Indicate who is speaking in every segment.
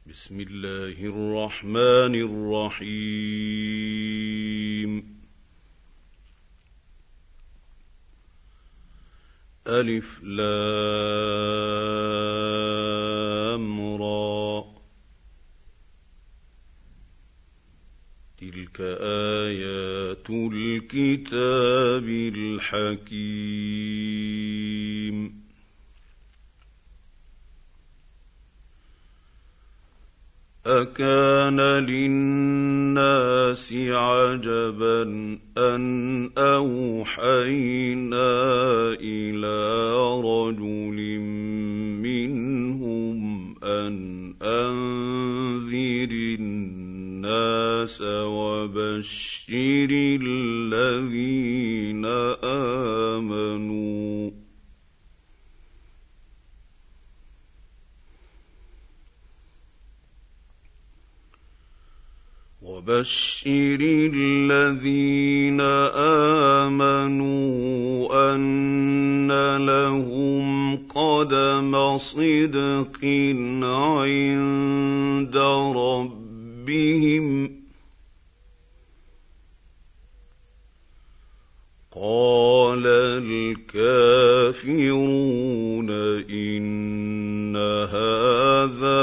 Speaker 1: بسم الله الرحمن الرحيم. ألف لام را، تلك آيات الكتاب الحكيم. أكان للناس عجبا أن أوحينا إلى رجل منهم أن أنذر الناس وبشر الذين آمنوا أن لهم قدم صدق عند ربهم. قال الكافرون إن هذا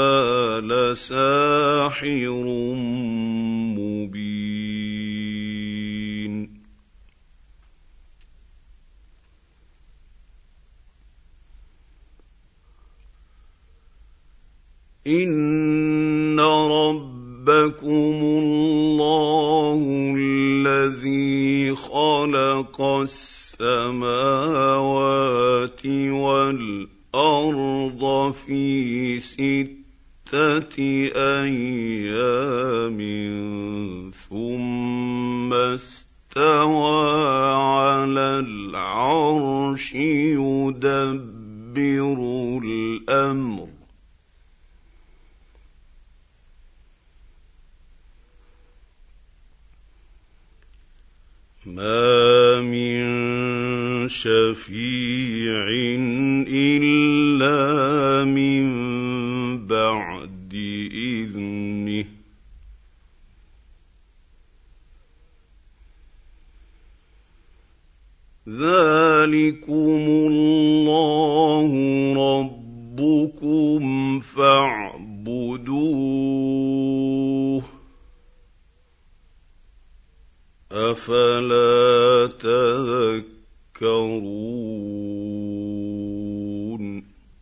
Speaker 1: لساحر مبين. إن ربكم الله الذي خلق السماوات والأرض في 6 أيام ثم استوى على العرش يدبر الأمر. ما من شفيع إلا من بعد إذنه. ذلكم الله ربكم فاعبدوه، أفلا تذكرون.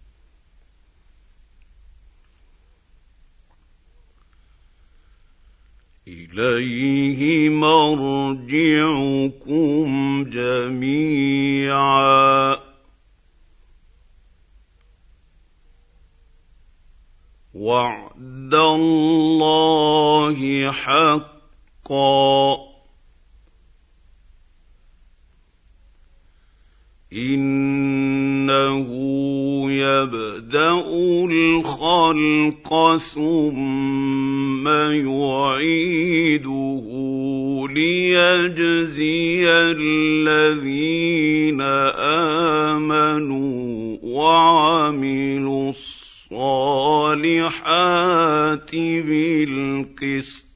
Speaker 1: إليه مرجعكم جميعا وعد الله حقا، إنه يبدأ الخلق ثم يعيده ليجزي الذين آمنوا وعملوا الصالحات بالقسط.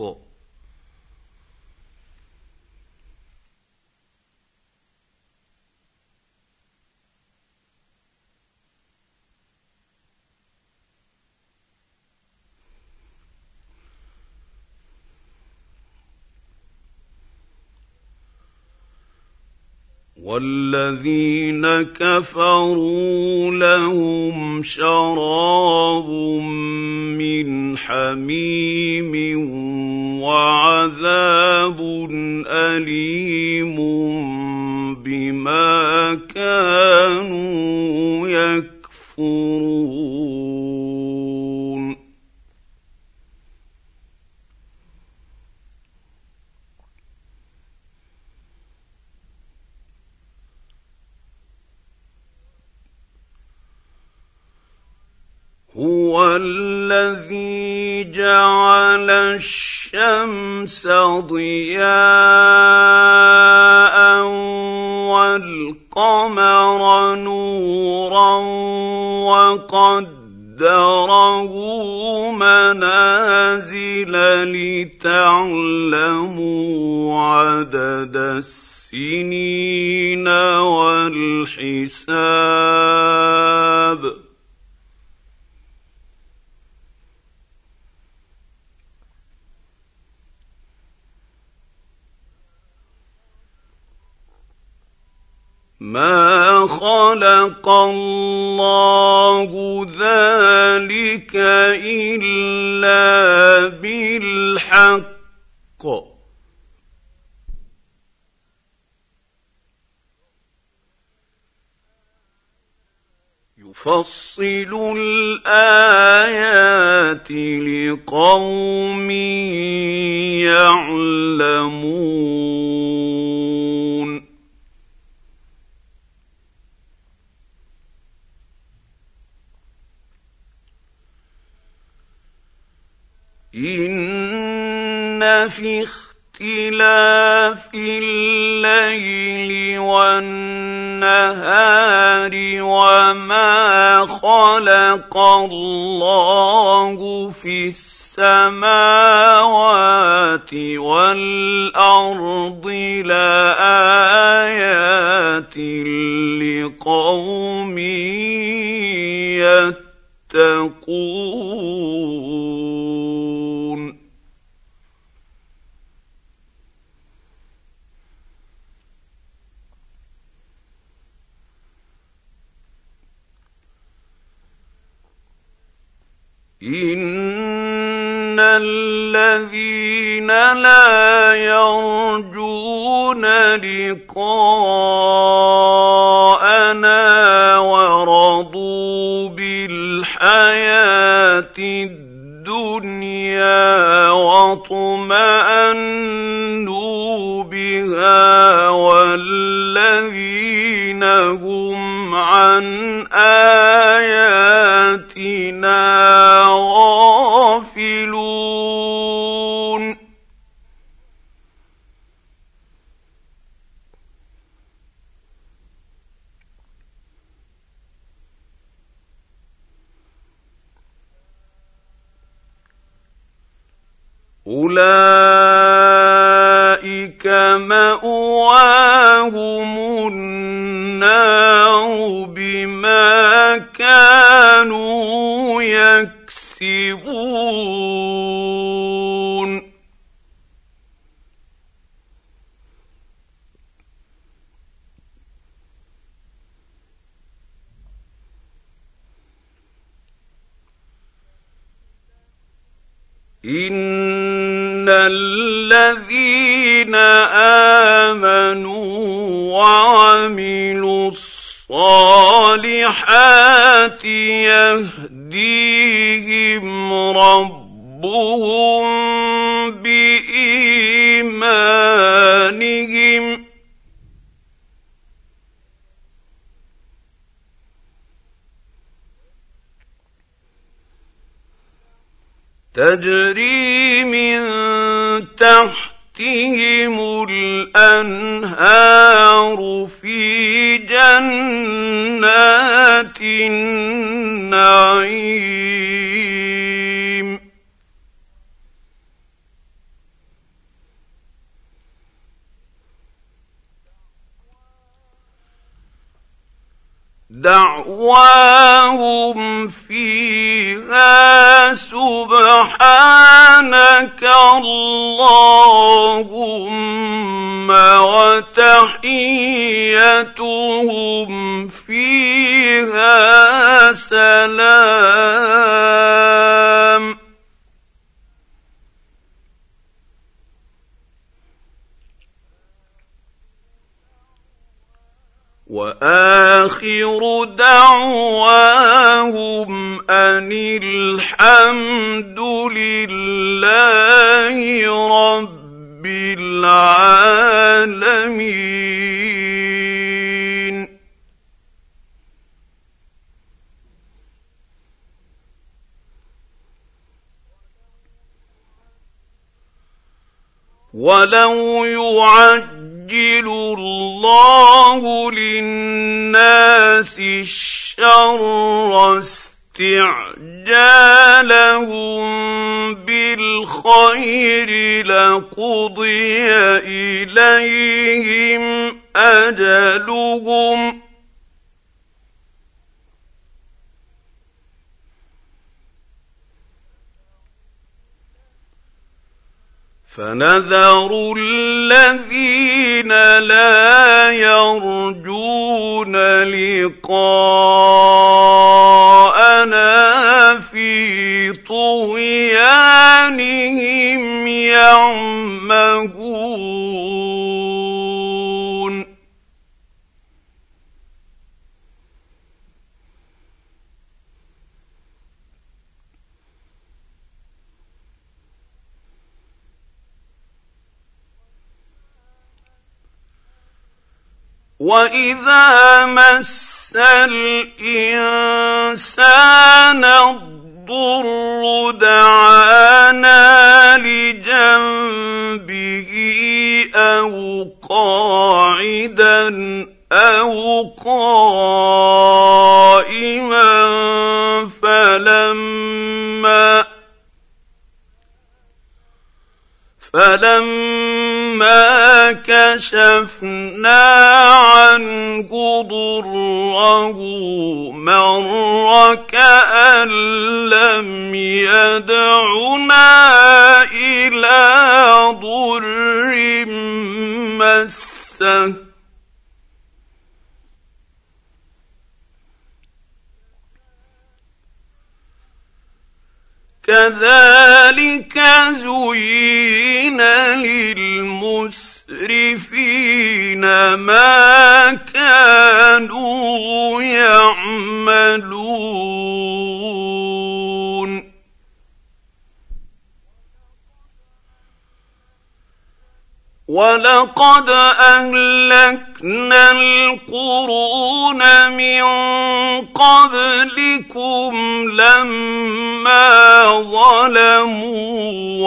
Speaker 1: والذين كفروا لهم شراب من حميم وعذاب أليم بما كانوا يكفرون. هو الذي جعل الشمس ضياء والقمر نورا وقدره قدره منازل لتعلموا عدد السنين والحساب ما خلق الله ذلك إلا بالحق يفصل الآيات لقوم يعلمون إن في اختلاف الليل والنهار وما خلق الله في السماوات والأرض لآيات لقوم يتقون إن الذين لا يرجون لقاءنا ورضوا بالحياة الدنيا واطمأنوا بها والذين هم عن آياتنا غافلون أولئك مأواهم النار بما كانوا يكسبون إن الذين آمنوا وعملوا الصالحات يهديهم ربهم بإيمانهم تجري من تحتهم الأنهار في جنات النعيم دعواهم فيها سبحانك اللهم وتحيتهم فيها سلام وآخر دعواهم أن الحمد لله رب العالمين. ولو يعجل الله للناس الشر استعجالهم بالخير لقضي إليهم أجلهم فنذر الذين لا يرجون لقاءنا في طغيانهم يعمهون وَإِذَا مَسَّ الْإِنسَانَ الضُّرُّ دَعَانَا لِجَنبِهِ أَوْ قَاعِدًا أَوْ قَائِمًا فَلَمَّا كَشَفْنَا عَنْهُ ضُرَّهُ مَرَّ كَأَن لَّمْ يَدْعُنَا إِلَىٰ ضُرٍّ مَّسَّهُ كَذَٰلِكَ زُيِّنَ لِلْمُسْرِفِينَ مَا كَانُوا يَعْمَلُونَ وَلَقَدْ أَهْلَكْنَا الْقُرُونَ مِن قَبْلِكُمْ لَمَّا ظَلَمُوا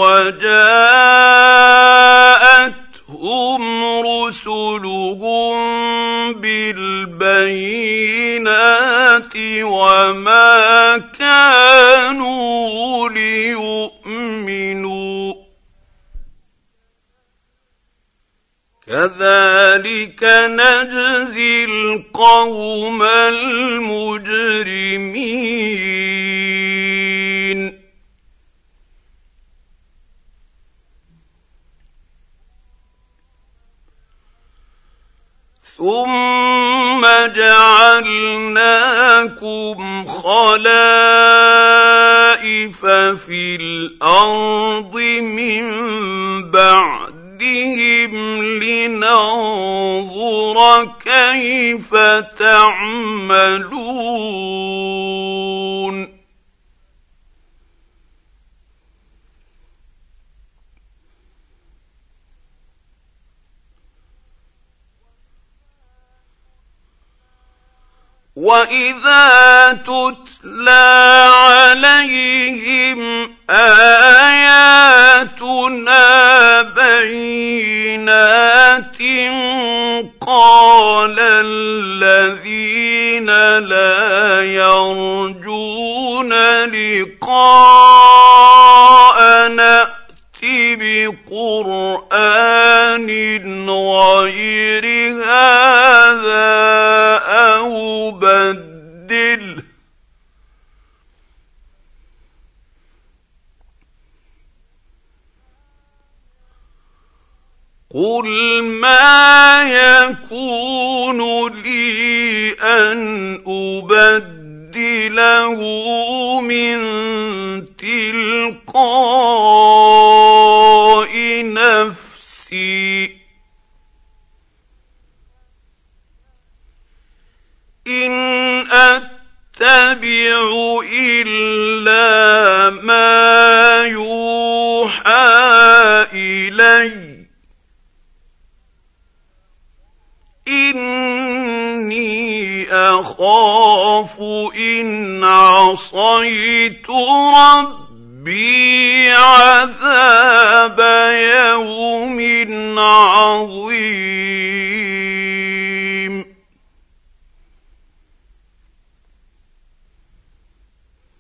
Speaker 1: وَجَاءَتْهُمْ رُسُلُهُم بِالْبَيِّنَاتِ وَمَا كَانُوا لِيُؤْمِنُوا كَذَٰلِكَ نَجْزِي الْقَوْمَ الْمُجْرِمِينَ ثُمَّ جَعَلْنَاكُمْ خَلَائِفَ فِي الْأَرْضِ مِن بَعْدِهِمْ لِنَنظُرَ كَيْفَ تَعْمَلُونَ وَإِذَا تُتْلَىٰ عَلَيْهِمْ آيَاتُنَا بَيِّنَاتٍ قَالَ الَّذِينَ لَا يَرْجُونَ لِقَاءَنَا بِقُرْآنٍ غَيْرِ هَٰذَا أَوْ بَدِّلْهُ قُلْ مَا يَكُونُ لِي أَنْ أُبَدِّلَهُ مِن تِلْقَاءِ نَفْسِي إِنْ أَتَّبِعُ إِلَّا مَا يُوحَىٰ إِلَيَّ إِنِّي أَخَافُ إِنْ عَصَيْتُ رَبِّي عَذَابَ يَوْمٍ عَظِيمٍ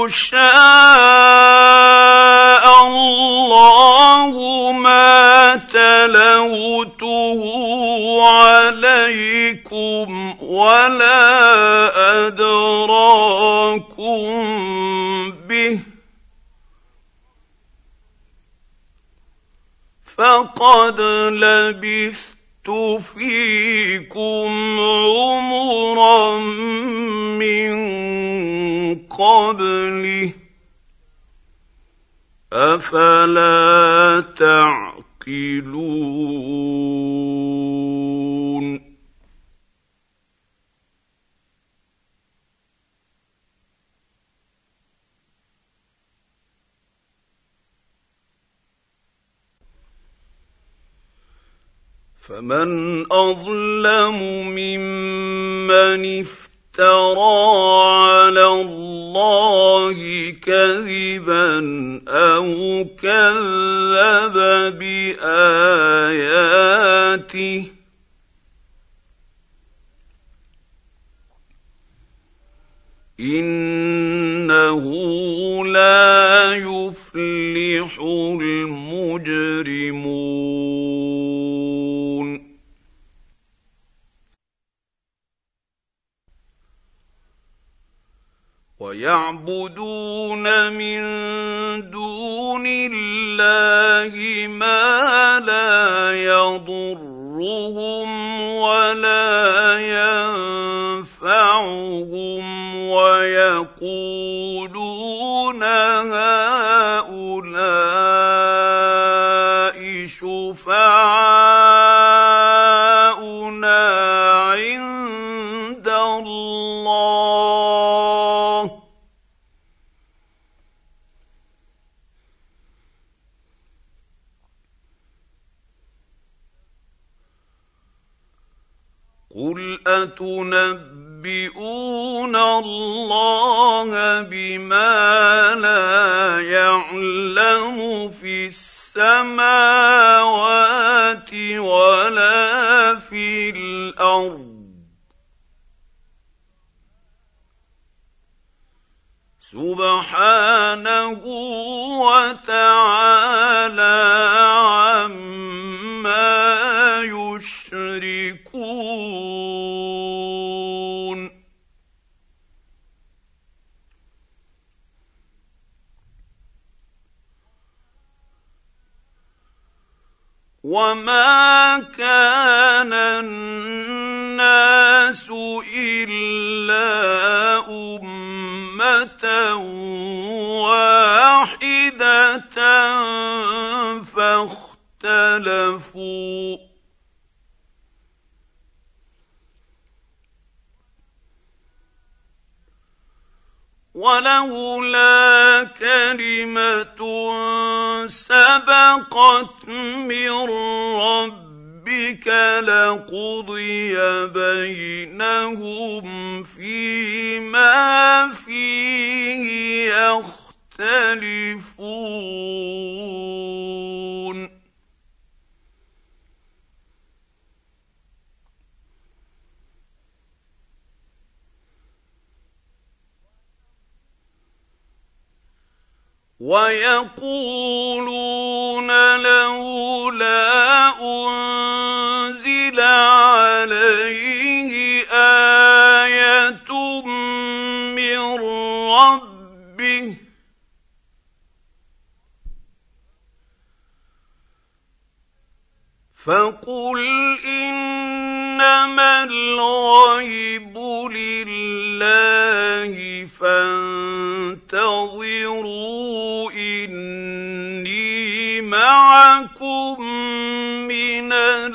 Speaker 1: شاء الله ما تلوته عليكم ولا أدراكم به فقد لبثت فيكم عمرا من قبله أفلا تعقلون فمن أظلم ممن افترى على الله كذبا أو كذب بآياته إنه لا يفلح المجرمون ويعبدون من دون الله ما لا يضرهم ولا ينفعهم ويقولون هؤلاء شفعاؤنا عند الله قل أتنبئون الله بما لا يعلم في السماوات ولا في الأرض سبحانه وتعالى عما يشركون وما كان الناس إلا أمة واحدة فاختلفوا ولولا كلمة سبقت من ربك لقضي بينهم فيما فيه يختلفون ويقولون لولا أنزل عليه آية من ربه فقل إنما الغيب لله فانتظروا إني معكم من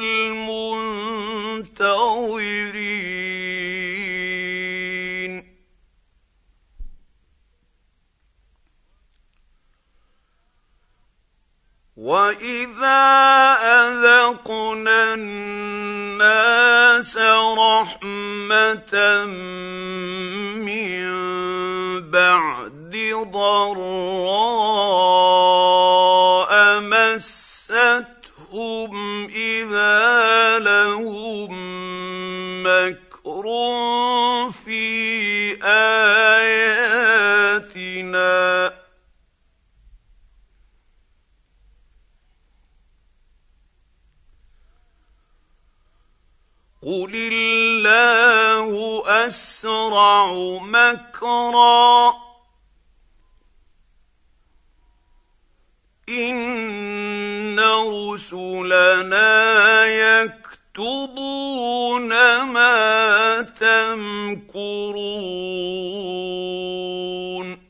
Speaker 1: المنتظرين وإذا أذقنا الناس رحمة من بعد ضراء مستهم إذا لهم مكر في آياتنا قل الله أسرع مكرا إن رسلنا يكتبون ما تمكرون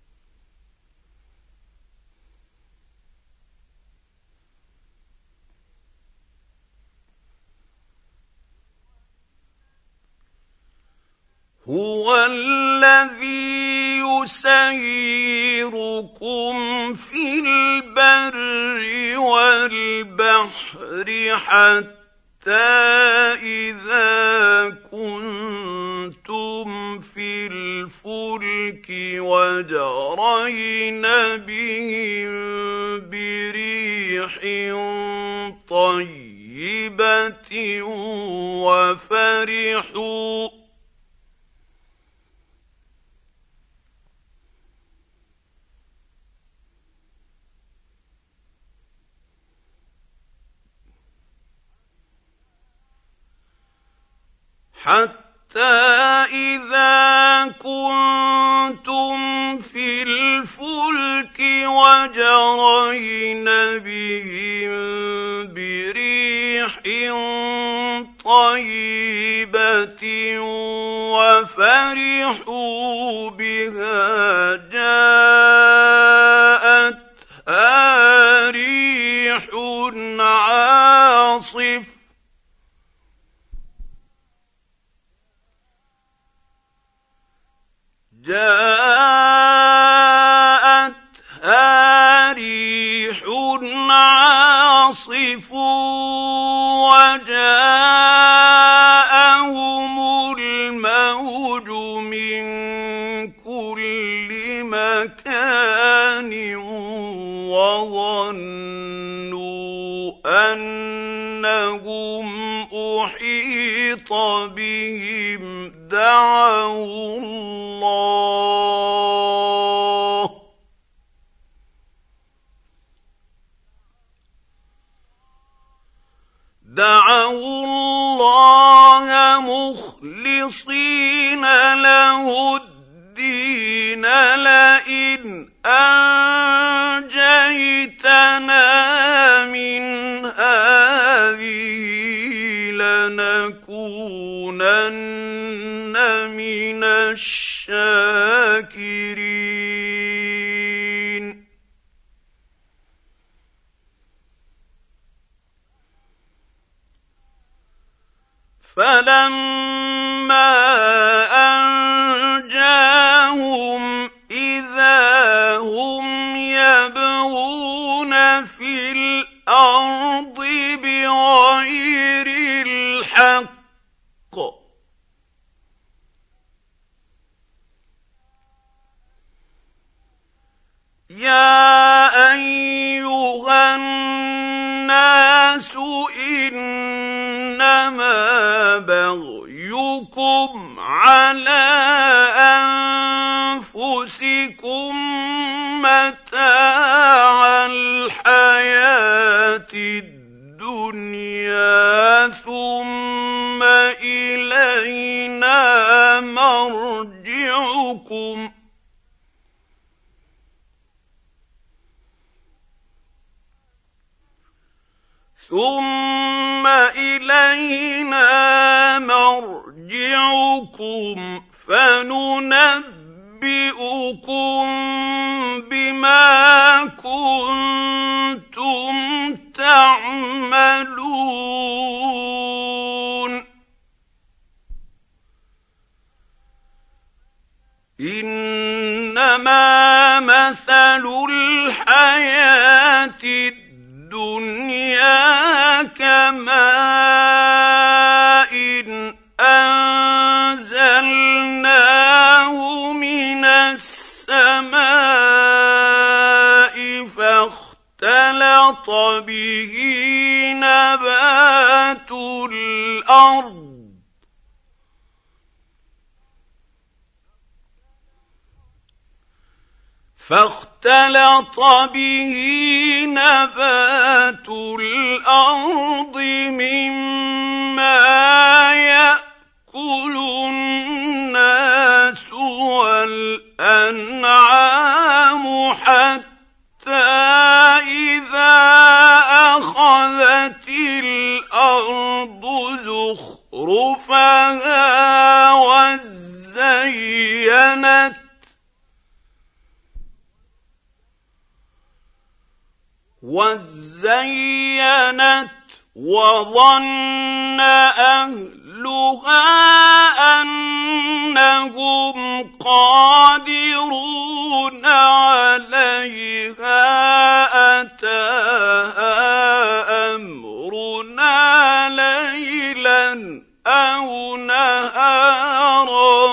Speaker 1: هو الذي يسيركم في البر والبحر حتى إذا كنتم في الفلك وجرين بهم بريح طيبة وفرحوا بها جاءتها ريح عاصف وجاءهم الموج من كل مكان وظنوا أنهم أحيط بهم دعوا الله مخلصين له الدين لئن أنجيتنا من هذه لنكونن من الشاكرين فلما أنجاهم إذا هم يبغون في الأرض بغير الحق يا أيها الناس إنما بغيكم على أنفسكم متاع الحياة الدنيا ثم إلينا مرجعكم فننبئكم بما كنتم تعملون إنما مثل الحياة الدنيا كماء أنزلناه من السماء فاختلط به نبات الأرض مما الأنعام حتى إذا أخذت الأرض زخرفها وزينت وظن أهلها أنهم قادرون عليها أتاها أمرنا ليلا أو نهارا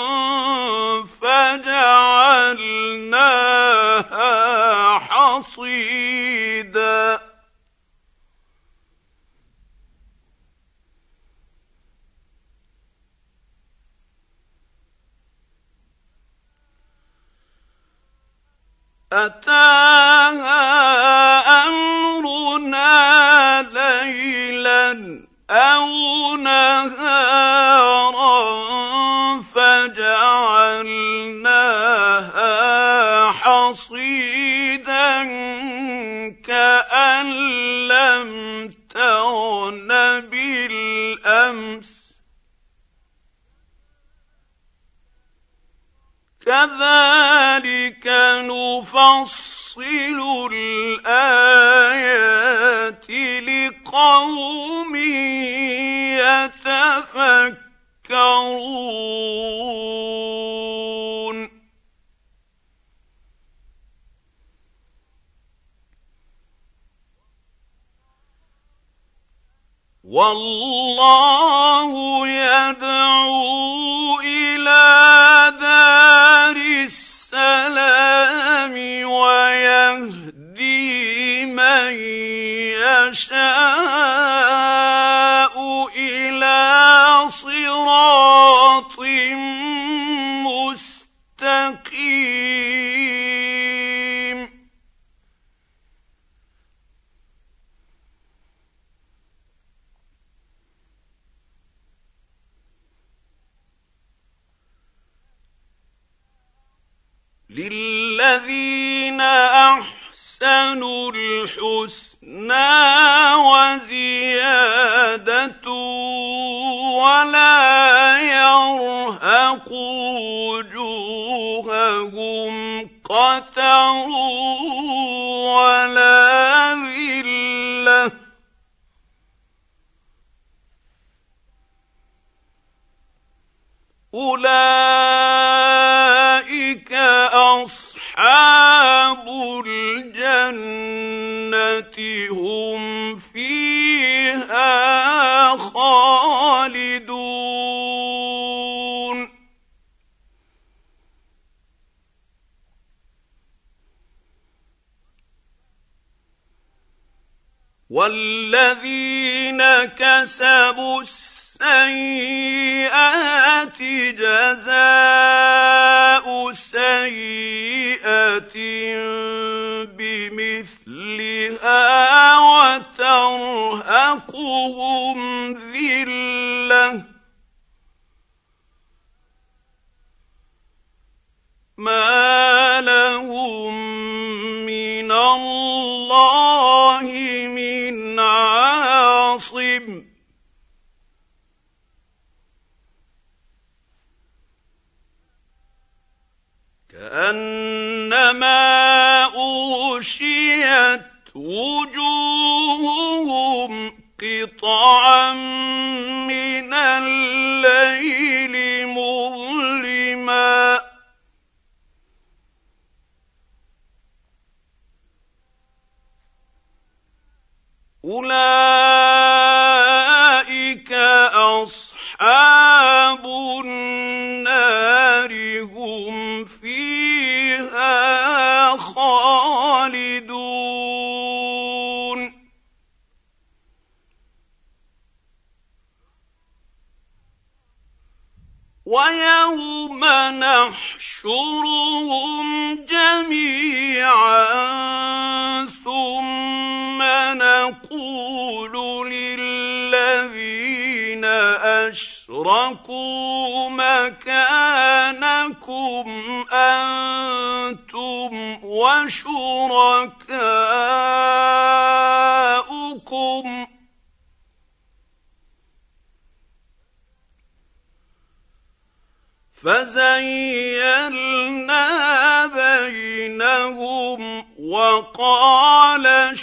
Speaker 1: فجعلناها حصيدا أتاها أمرنا ليلا أو نهارا فجعلناها حصيدا كأن لم تغن بالأمس كذلك نفصل الآيات لقوم يتفكرون والله يدعو إلى دار السلام ويهدي من يشاء إلى صراط مستقيم للذين أحسنوا الحسنى وزيادة ولا يرهق وجوههم قتر ولا ذلة أولئك أصحاب الجنة هم فيها خالدون والذين كسبوا السيئات جزاء سيئة بمثلها وترهقهم ذلة ما لهم من الله من عاصم كأنما أغشيت وجوههم قطعا من الليل مظلما أولئك أصحاب النار هم فيها خالدون ويوم نحشرهم جميعا ثم نقول للذين أَشْرَكُوا مَكَانَكُمْ أَنتُمْ وَشُرَكَاؤُكُمْ فَزَيَّلْنَا بَيْنَهُمْ وَقَالَ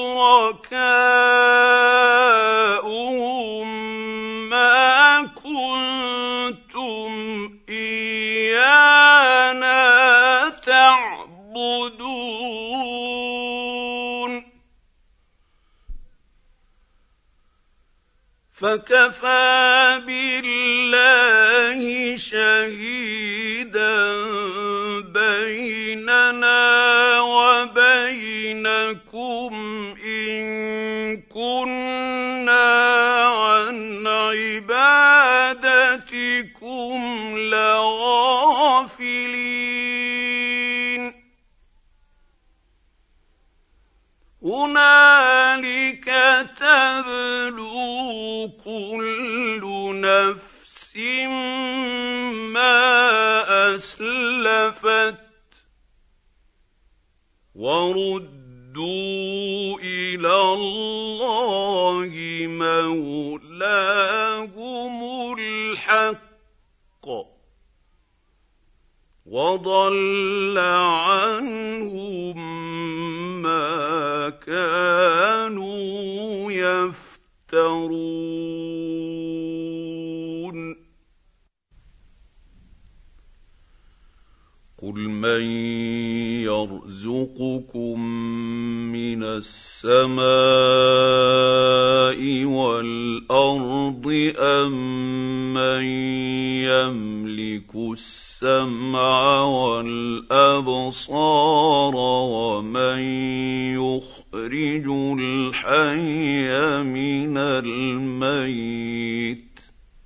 Speaker 1: شُرَكَاؤُهُم مَّا كُنتُمْ إِيَّانَا تَعْبُدُونَ فَكَفَىٰ بِاللَّهِ شَهِيدًا بَيْنَنَا وَبَيْنَكُمْ إِن كُنَّا عَنْ عِبَادَتِكُمْ لَغَافِلِينَ هُنَالِكَ تَبْلُو كُلُّ نَفْسٍ مَّا أَسْلَفَتْ وَرُدُّوا إِلَى اللَّهِ مَوْلَاهُمُ الْحَقُّ وَضَلَّ عَنْهُم مَّا كَانُوا يَفْتَرُونَ قُلْ مَن يَرْزُقُكُم مِّنَ السَّمَاءِ وَالْأَرْضِ أَمَّن يَمْلِكُ السَّمْعَ وَالْأَبْصَارَ وَمَن يُخْرِجُ الْحَيَّ مِنَ الْمَيِّتِ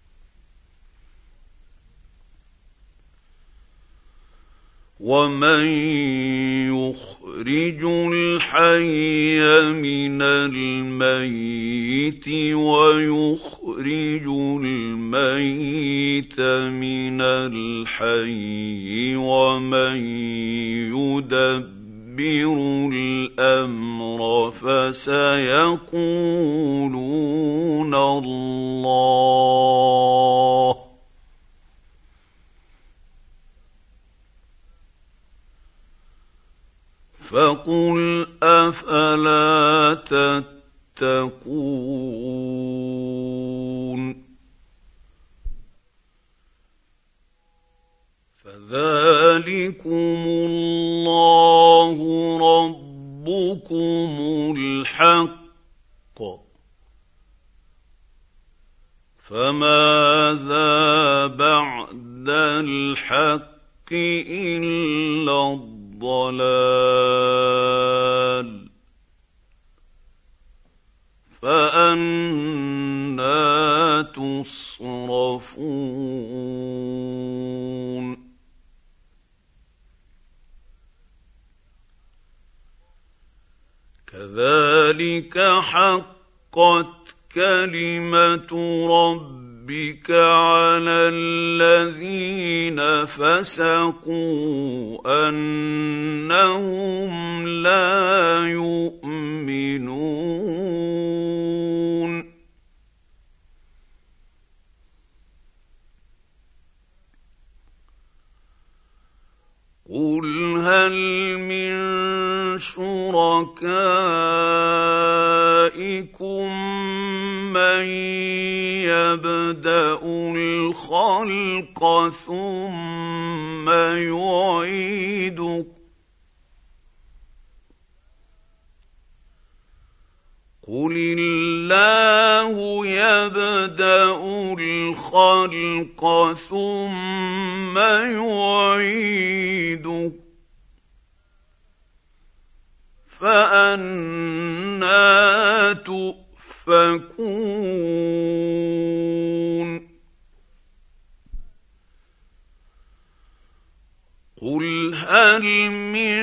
Speaker 1: وَمَن يُخْرِجُ الْحَيَّ مِنَ الْمَيِّتِ وَيُخْرِجُ الْمَيِّتَ مِنَ الْحَيِّ وَمَن يُدَبِّرُ الْأَمْرَ فَسَيَقُولُونَ اللَّهُ فَقُلْ أَفَلَا تَتَّقُونَ فَذَٰلِكُمُ اللَّهُ رَبُّكُمُ الْحَقُّ فَمَاذَا بَعْدَ الْحَقِّ إِلَّا الضَّلَالُ فَأَنَّىٰ تُصْرَفُونَ كَذَٰلِكَ حَقَّتْ كَلِمَةُ رَبِّكَ عَلَى الَّذِينَ فَسَقُوا أَنَّهُمْ لَا يُؤْمِنُونَ قُلْ هَلْ مِن شُرَكَائِكُم مَّن يَبْدَأُ الْخَلْقَ ثُمَّ يُعِيدُهُ قُلِ اللَّهُ يَبْدَأُ الْخَلْقَ ثُمَّ يُعِيدُهُ فَأَنَّىٰ تُؤْفَكُونَ قُلْ هَلْ مِن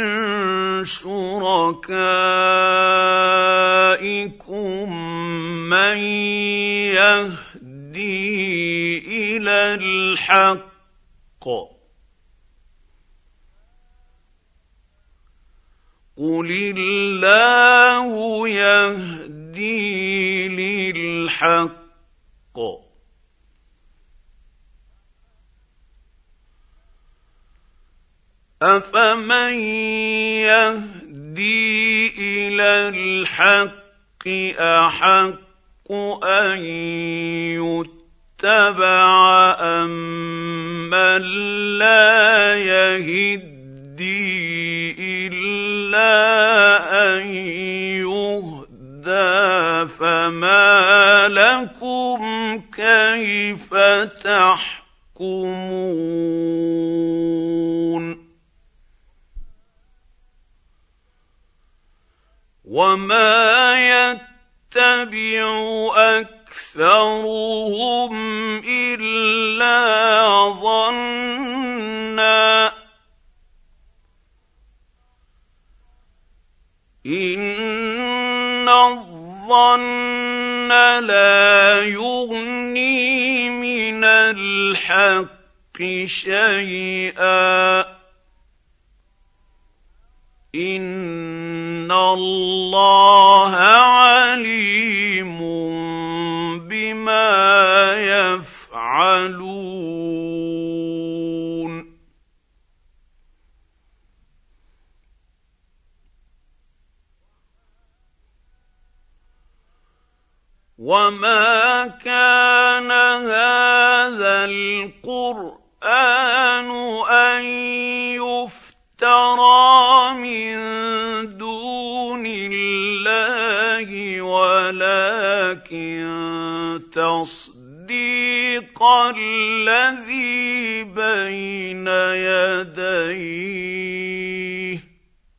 Speaker 1: شُرَكَائِكُم مَّن يَهْدِي إلى الحق قل الله يهدي للحق أفمن يهدي إلى الحق أحق أن يتبع أمن لا يهدي إلا أن يهدى فما لكم كيف تحكمون وما يتبع أكثرهم إلا ظنا إن الظن لا يغني من الحق شيئا إن الله عليم بما يفعلون وما كان هذا القرآن أن يفترى من دون الله ولكن تصديق الذي بين يديه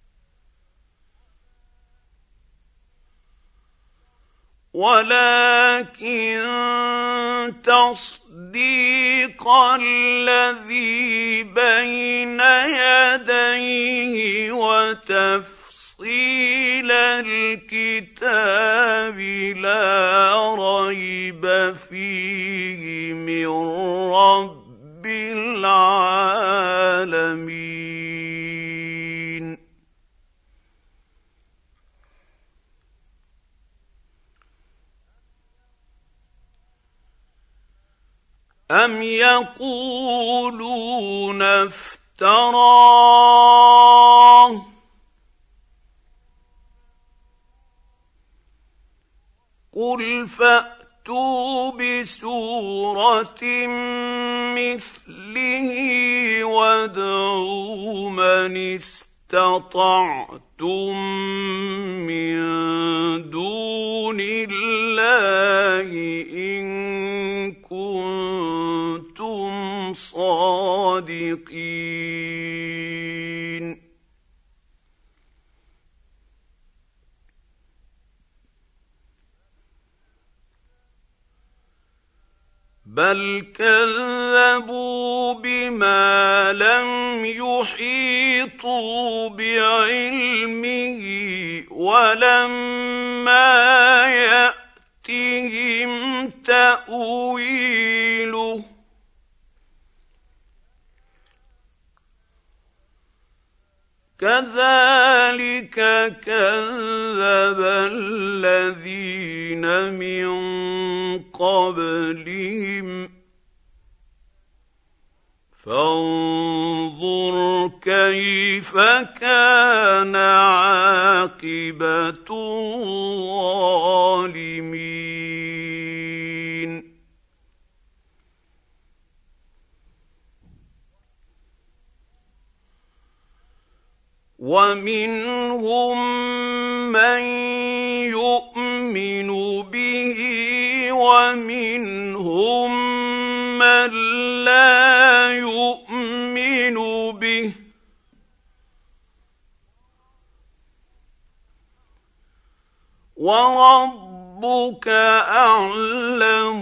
Speaker 1: وتفصيل الكتاب لا ريب فيه من رب العالمين أم يقولون افتراه قل فأتوا بسورة مثله وادعوا من استطعتم من دون الله إن كنتم صادقين بل كذبوا بما لم يحيطوا بعلمه ولما يأتهم تأويله كذلك كذب الذين من قبلهم فانظر كيف كان عاقبة الظالمين ومنهم من يؤمن به ومنهم من لا يؤمن به وربك أعلم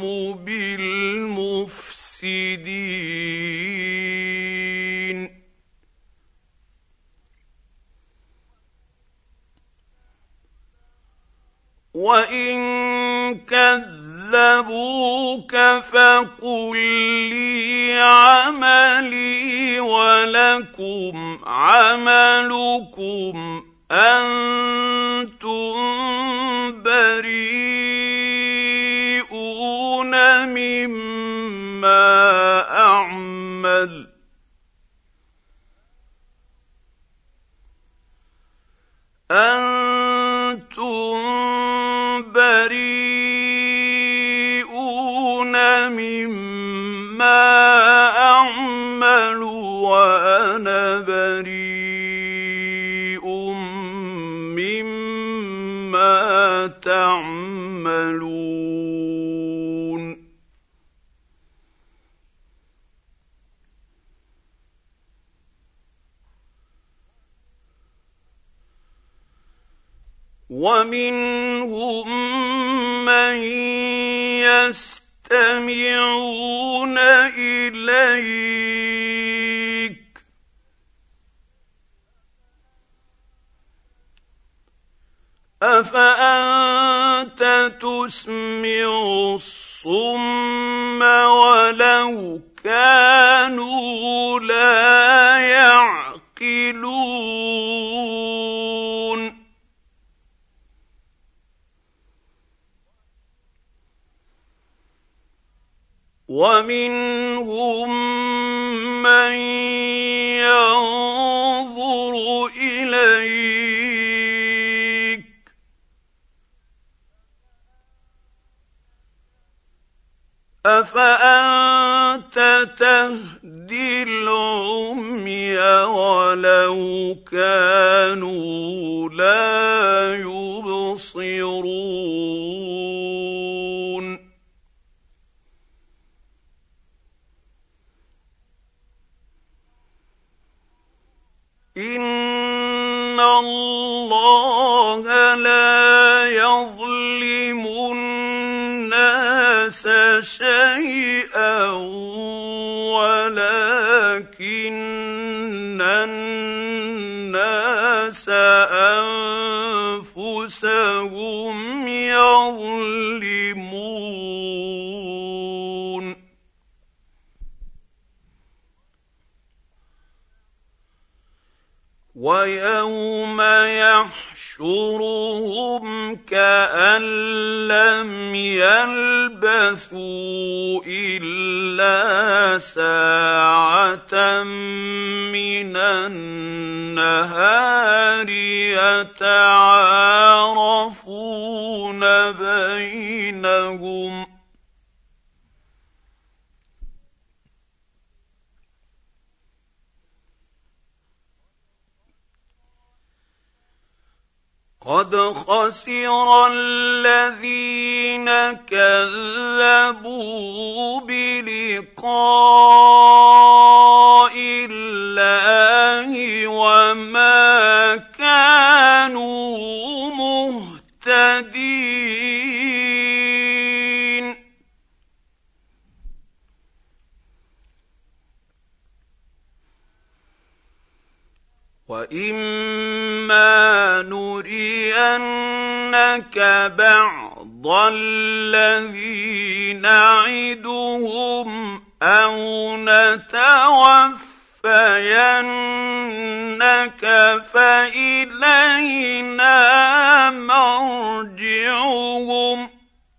Speaker 1: بالمفسدين وإن كذبوك فقل لكم عملكم أنتم بريئون مما أعمل أنتم بريئون مما أعمل وأنا بريء مما تعملون ومنهم من يستمعون إليك أفأنت تسمع الصم ولو كانوا لا يعقلون ومنهم من ينظر إليك أفأنت تهدي العمي ولو كانوا لا يبصرون إن الله لا يظلم الناس شيئا ولكن الناس أنفسهم يظلمون ويوم يحشرهم كأن لم يلبثوا إلا ساعة من النهار يتعارفون بينهم قد خسر الذين كذبوا بلقاء الله وما كانوا مهتدين وإما نرينك بعض الذي نعدهم أو نتوفينك فإلينا مرجعهم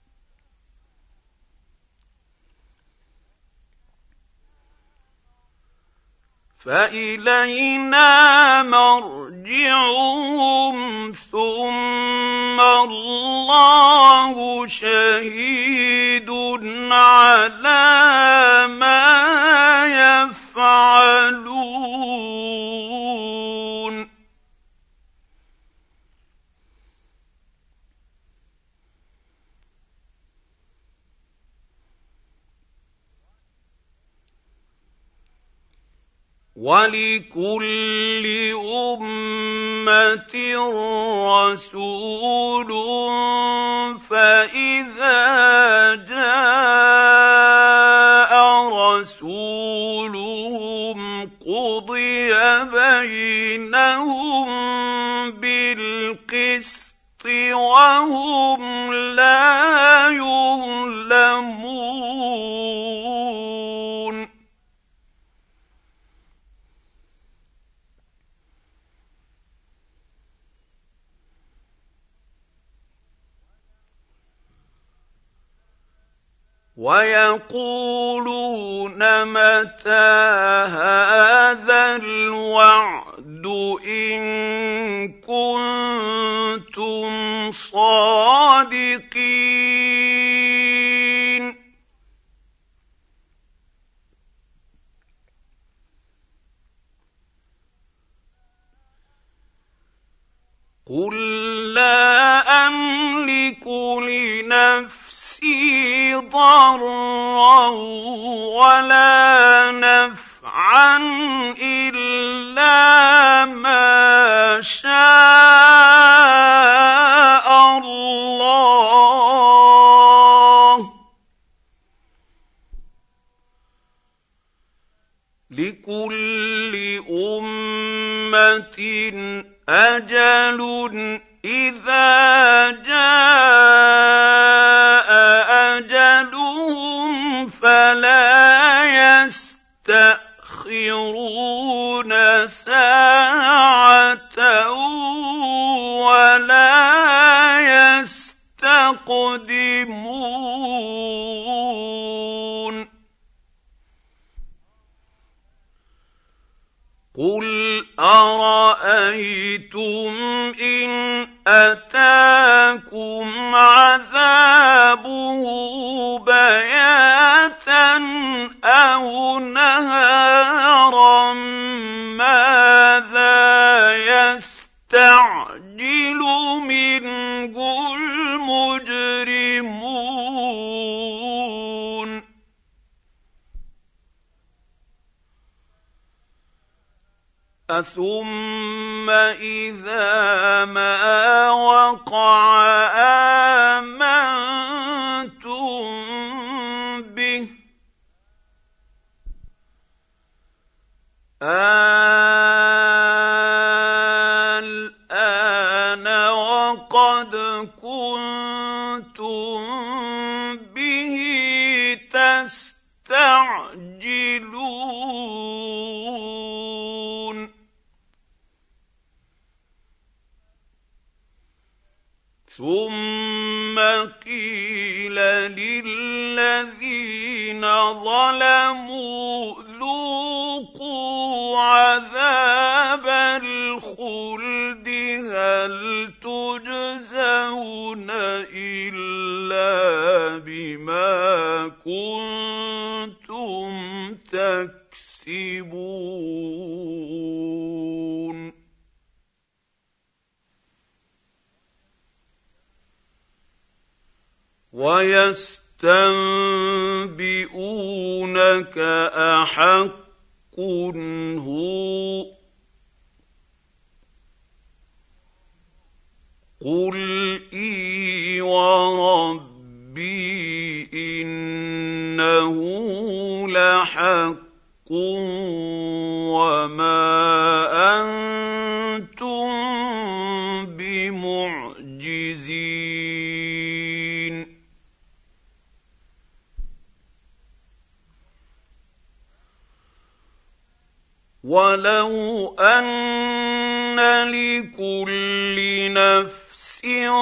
Speaker 1: ثم الله شهيد على ما يفعلون ولكل أمة رسول فإذا جاء رسولهم قضي بينهم بالقسط وهم لا يظلمون ويقولون متى هذا الوعد إن كنتم صادقين قل لا أملك لنفسي ضرا ولا نفعا إلا ما شاء الله لكل أمة أجل إذا جاء أجلهم فلا يستأخرون ساعة ولا يستقدمون قل أرأيتم إن أتاكم عذابه بياتا أو نهارا ماذا يستعجل منه المجرمون أثم إذا ما وقع آمنتم به الآن وقد كنتم به تستعجلون ثم قيل للذين ظلموا ذوقوا عذاب الخلد هل تجزون إلا بما كنتم تكسبون ويستنبئونك أحق هو قل إي وربي إنه لحق وما أنتم بمعجزين ولو أن لكل نفس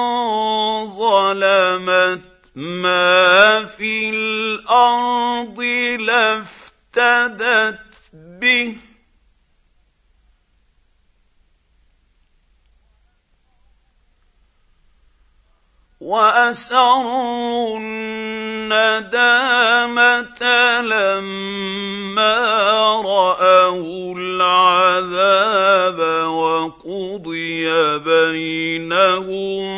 Speaker 1: ظلمت ما في الأرض لافتدت به وأسروا الندامة لما رأوا العذاب وقضي بينهم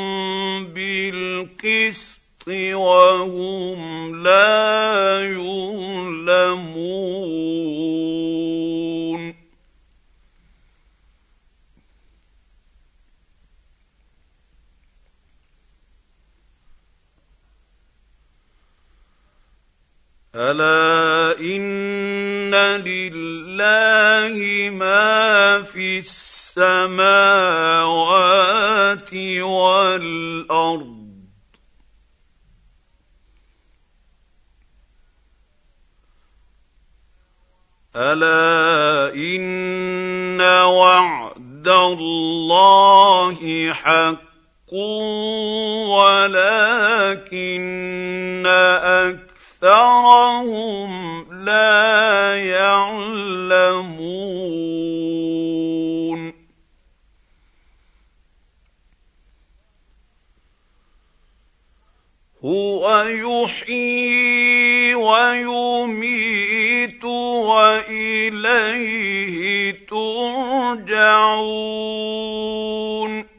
Speaker 1: بالقسط وهم لا يظلمون ألا إن لله ما في السماوات والأرض ألا إن وعد الله حق ولكن أكثرهم لا يعلمون هو يحيي ويميت وإليه ترجعون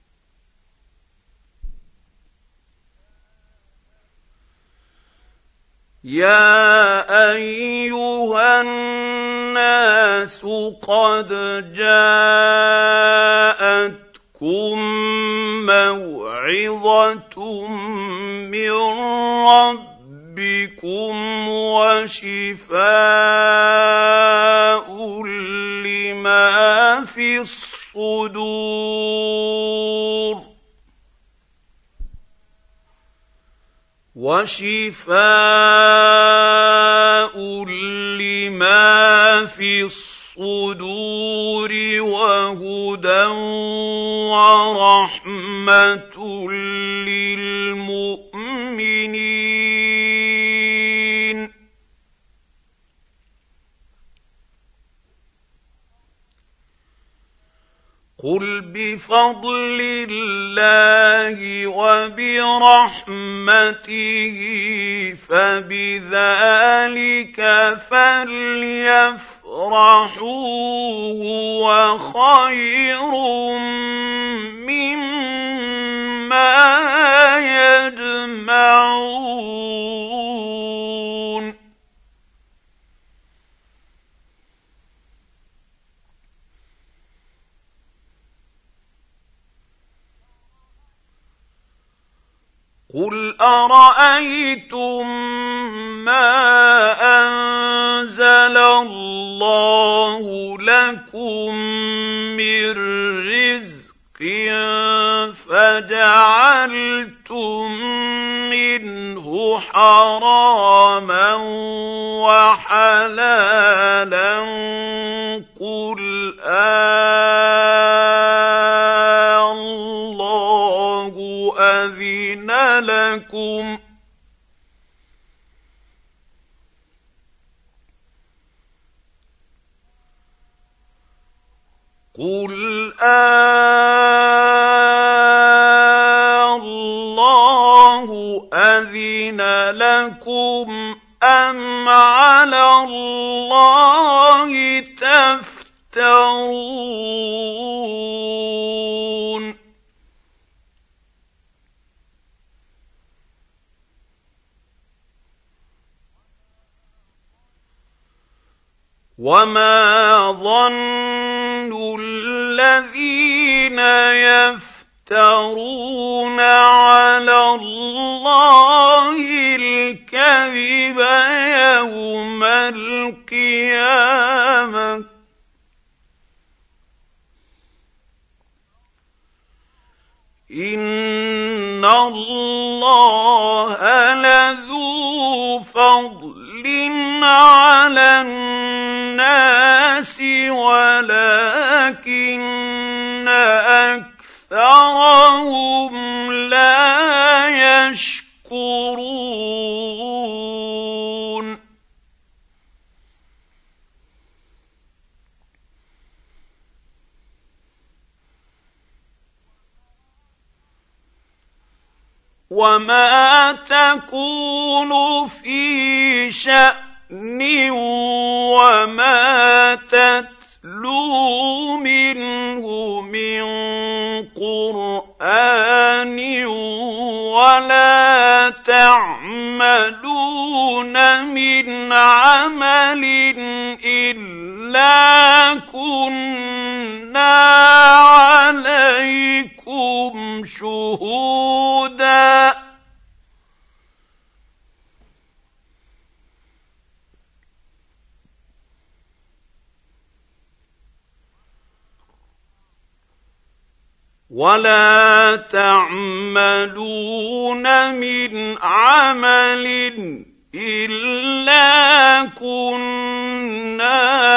Speaker 1: يا أيها الناس قد جاءتكم موعظة من ربكم وشفاء لما في الصدور وهدى ورحمة للمؤمنين قل بفضل الله وبرحمته فبذلك فليفرحوا هو خير مما يجمعون قل أرأيتم ما أنزل الله لكم من رزق فجعلتم منه حراما وحلالا قل الله أذن لكم قل الله أذن لكم أم على الله تفترون وما ظن الذين يفترون على الله الكذب يوم القيامة إن الله لذو فضل على الناس ولكن أكثرهم لا يشكرون وما تكون في شأن وما تتلو منه من قرآن ولا تعملون من عمل إلا كنا عليكم شهودا ولا تعملون من عمل إلا كنا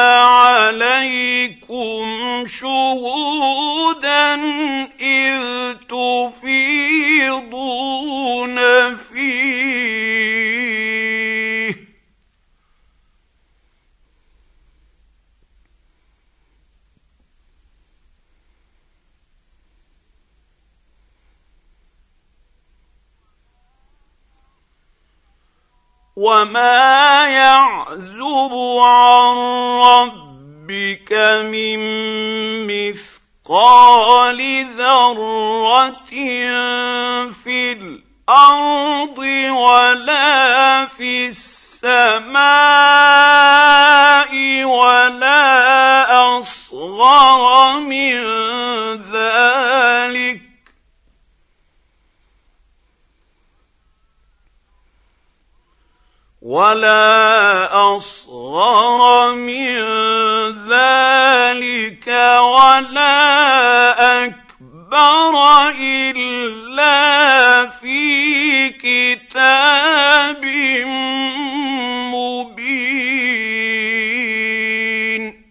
Speaker 1: عليكم شهودا إذ تفيضون فيه وما يعزب عن ربك من مثقال ذرة في الأرض ولا في السماء ولا أصغر من ذلك ولا أكبر إلا في كتاب مبين.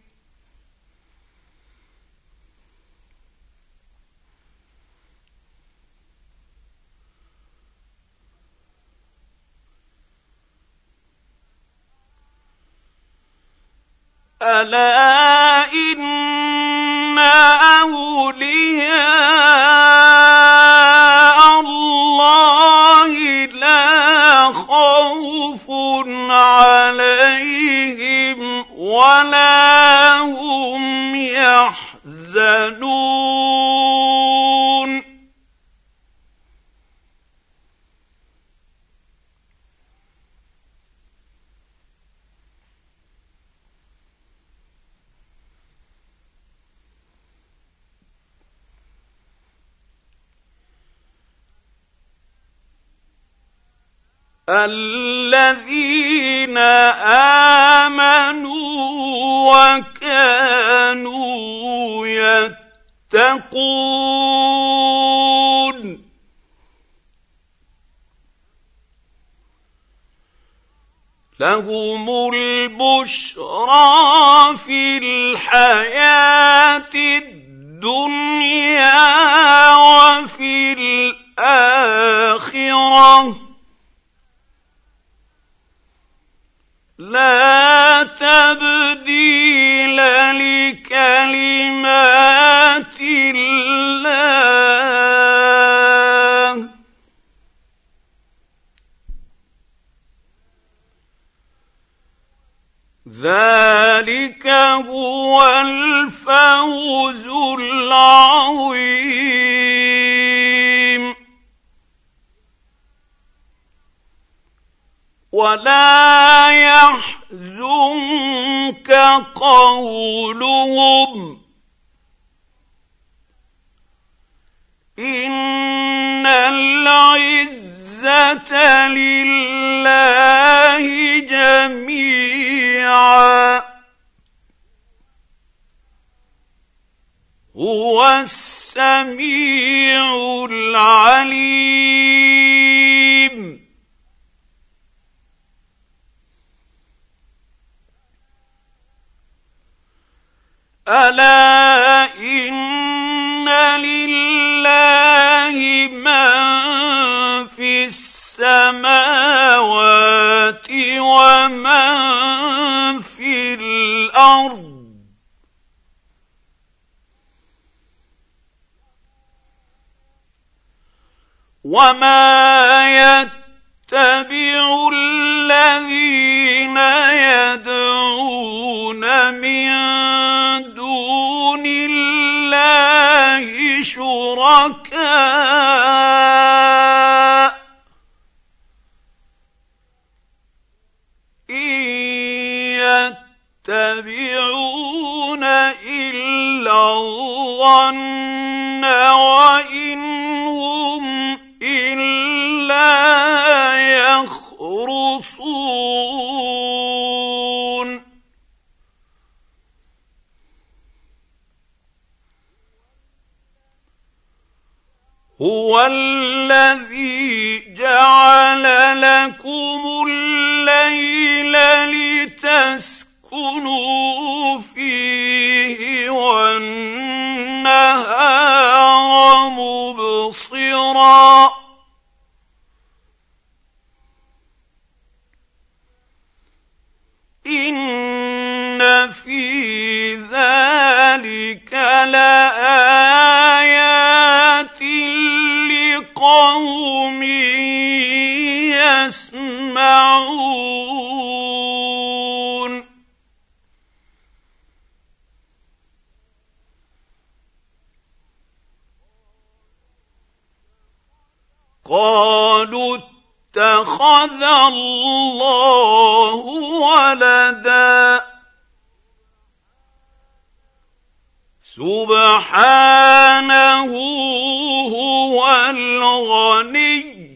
Speaker 1: ألا إن أولياء الله لا خوف عليهم ولا هم يحزنون. الذين آمنوا وكانوا يتقون لهم البشرى في الحياة الدنيا وفي الآخرة لا تبديل لكلمات الله ذلك هو الفوز العظيم. ولا يحزنك قولهم إن العزة لله جميعا هو السميع العليم. ألا إن لله من في السماوات ومن في الأرض وما يتبع الذين يدعون من دون الله شركاء إن يتبعون إلا الظن وإن هم إلا يخرصون. هو الذي جعل لكم الليل لتسكنوا فيه والنهار مبصرا إن في ذلك لآيات لقوم يسمعون. قالوا اتخذ الله ولدا سبحانه هو الغني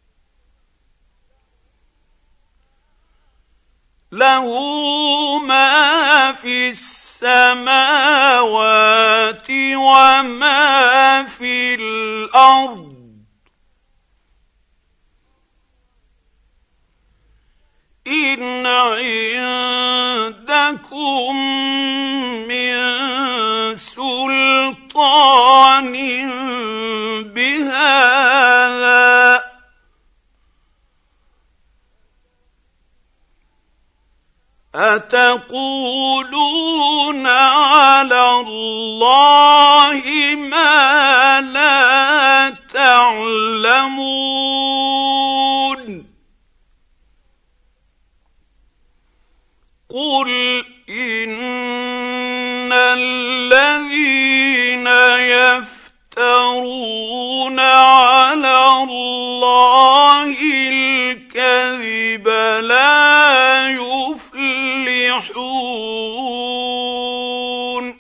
Speaker 1: له ما في السماوات وما في الأرض إن عندكم من سلطان بهذا أتقولون على الله ما لا تعلمون قل إن الذين يفترون على الله الكذب لا يفلحون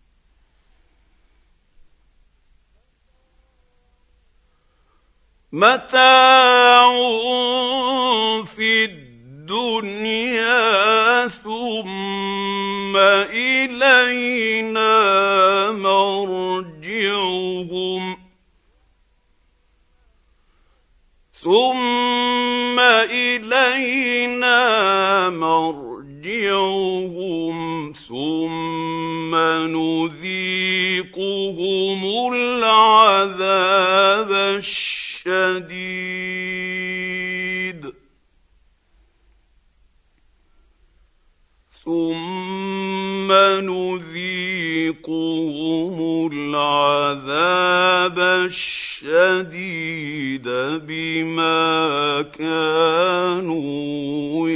Speaker 1: متاع في الدنيا ثم إلينا مرجعهم ثم نذيقهم العذاب الشديد بما كانوا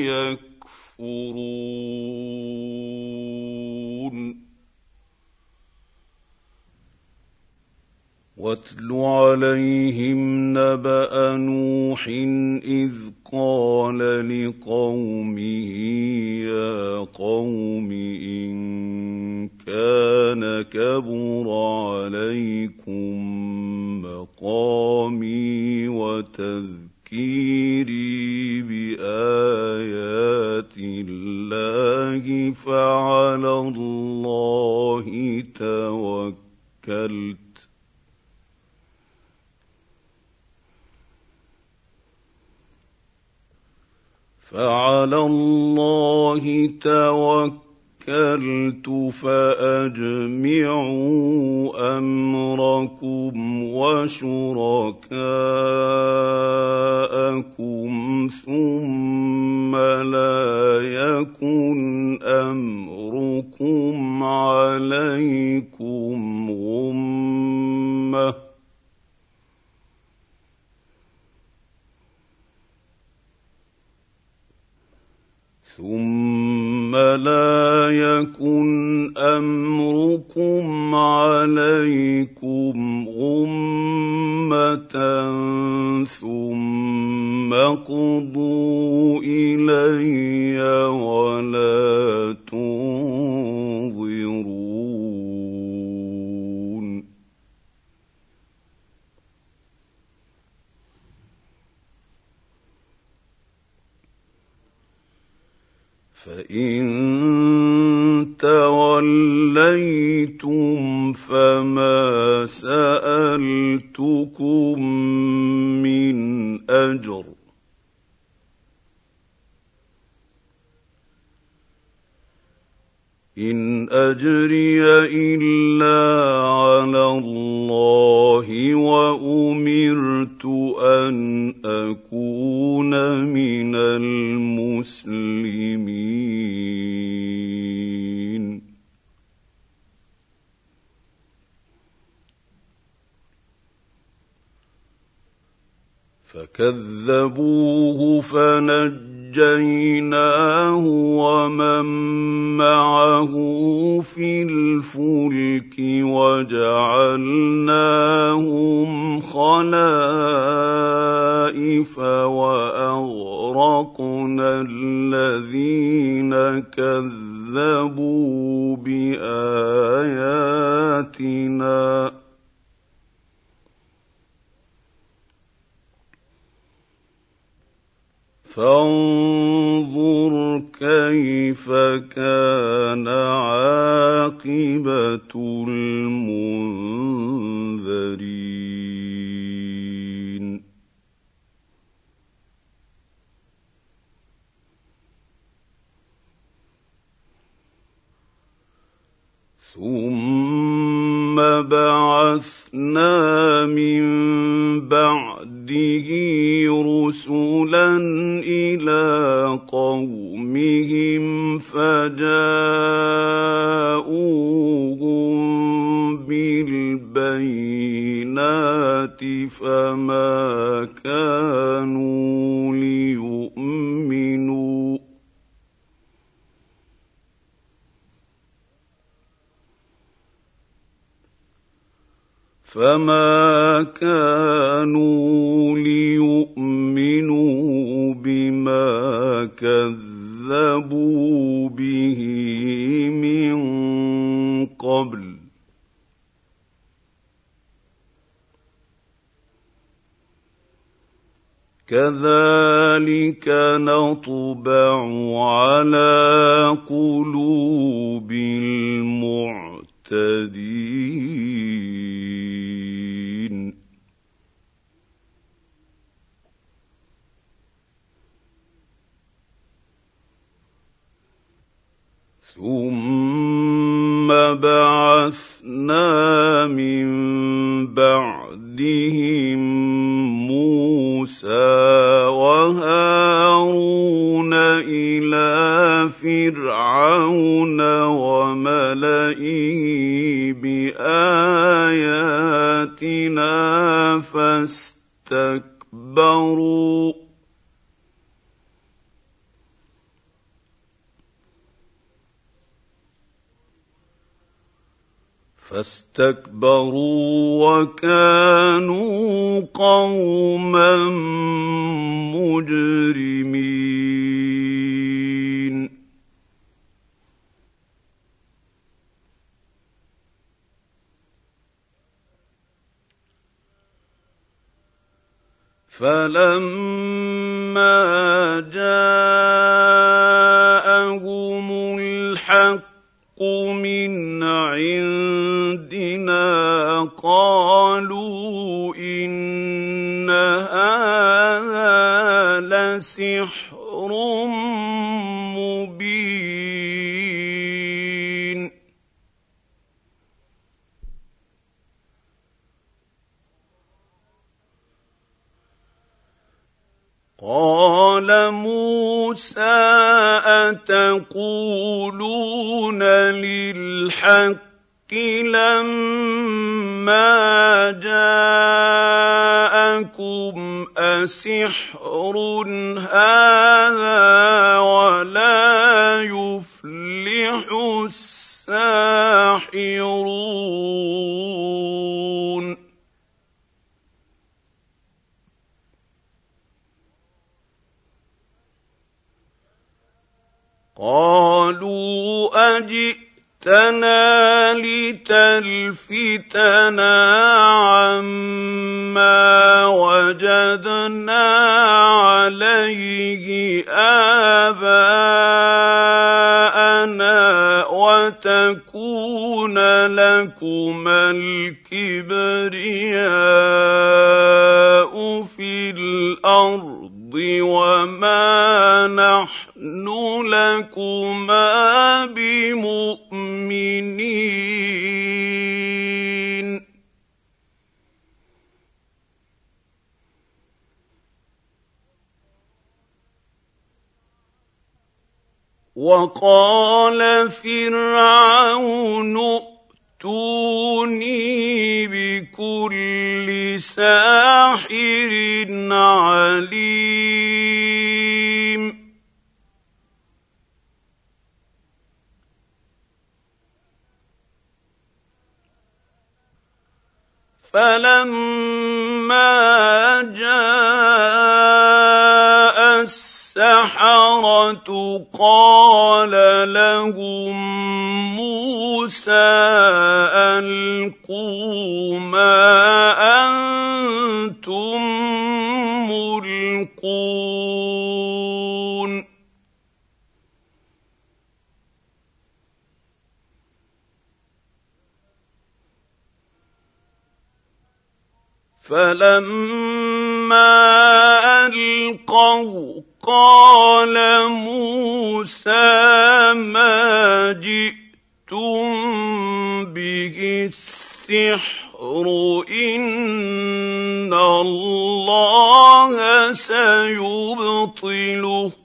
Speaker 1: يكفرون واتل عليهم نبأ نوح إذ قال لقومه يا قوم إن كان كبر عليكم مقامي وتذكيري بآيات الله فعلى الله توكلت فأجمعوا أمركم وشركاءكم ثم لا يكن أمركم عليكم غمة ثم قضوا إلي ولا تنظرون فإن توليتم فما سألتكم من أجر إن أجري إلا على الله وأمرت أن أكون من المسلمين فكذبوه فنجيناه ونجيناه ومن معه في الفلك وجعلناهم خلائف وأغرقنا الذين كذبوا بآياتنا فانظر كيف كان عاقبة المنذرين ثم بعثنا من بعده رسلا إلى قومهم فجاءوهم بالبينات فما كانوا ليؤمنوا بما كذبوا به من قبل كذلك نطبع على قلوب المعتدين ثم بعثنا من بعدهم موسى وهارون إلى فرعون وملئه بآياتنا فاستكبروا وكانوا قوما مجرمين فلما جاءهم الحق من عندنا قالوا إن هذا لسحر مبين قال موسى أتقولون للحق لما جاءكم أسحر هذا ولا يفلح الساحرون قالوا أجئتنا لتلفتنا عما وجدنا عليه آباءنا وتكون لكما الكبرياء في الأرض وما نحن لكما بمؤمنين وقال فرعون ائتوني بكل ساحر عليم فلما جاء السحرة قال لهم موسى ألقوا ما أنتم ملقون فلما ألقوا قال موسى ما جئتم به السحر إن الله سيبطله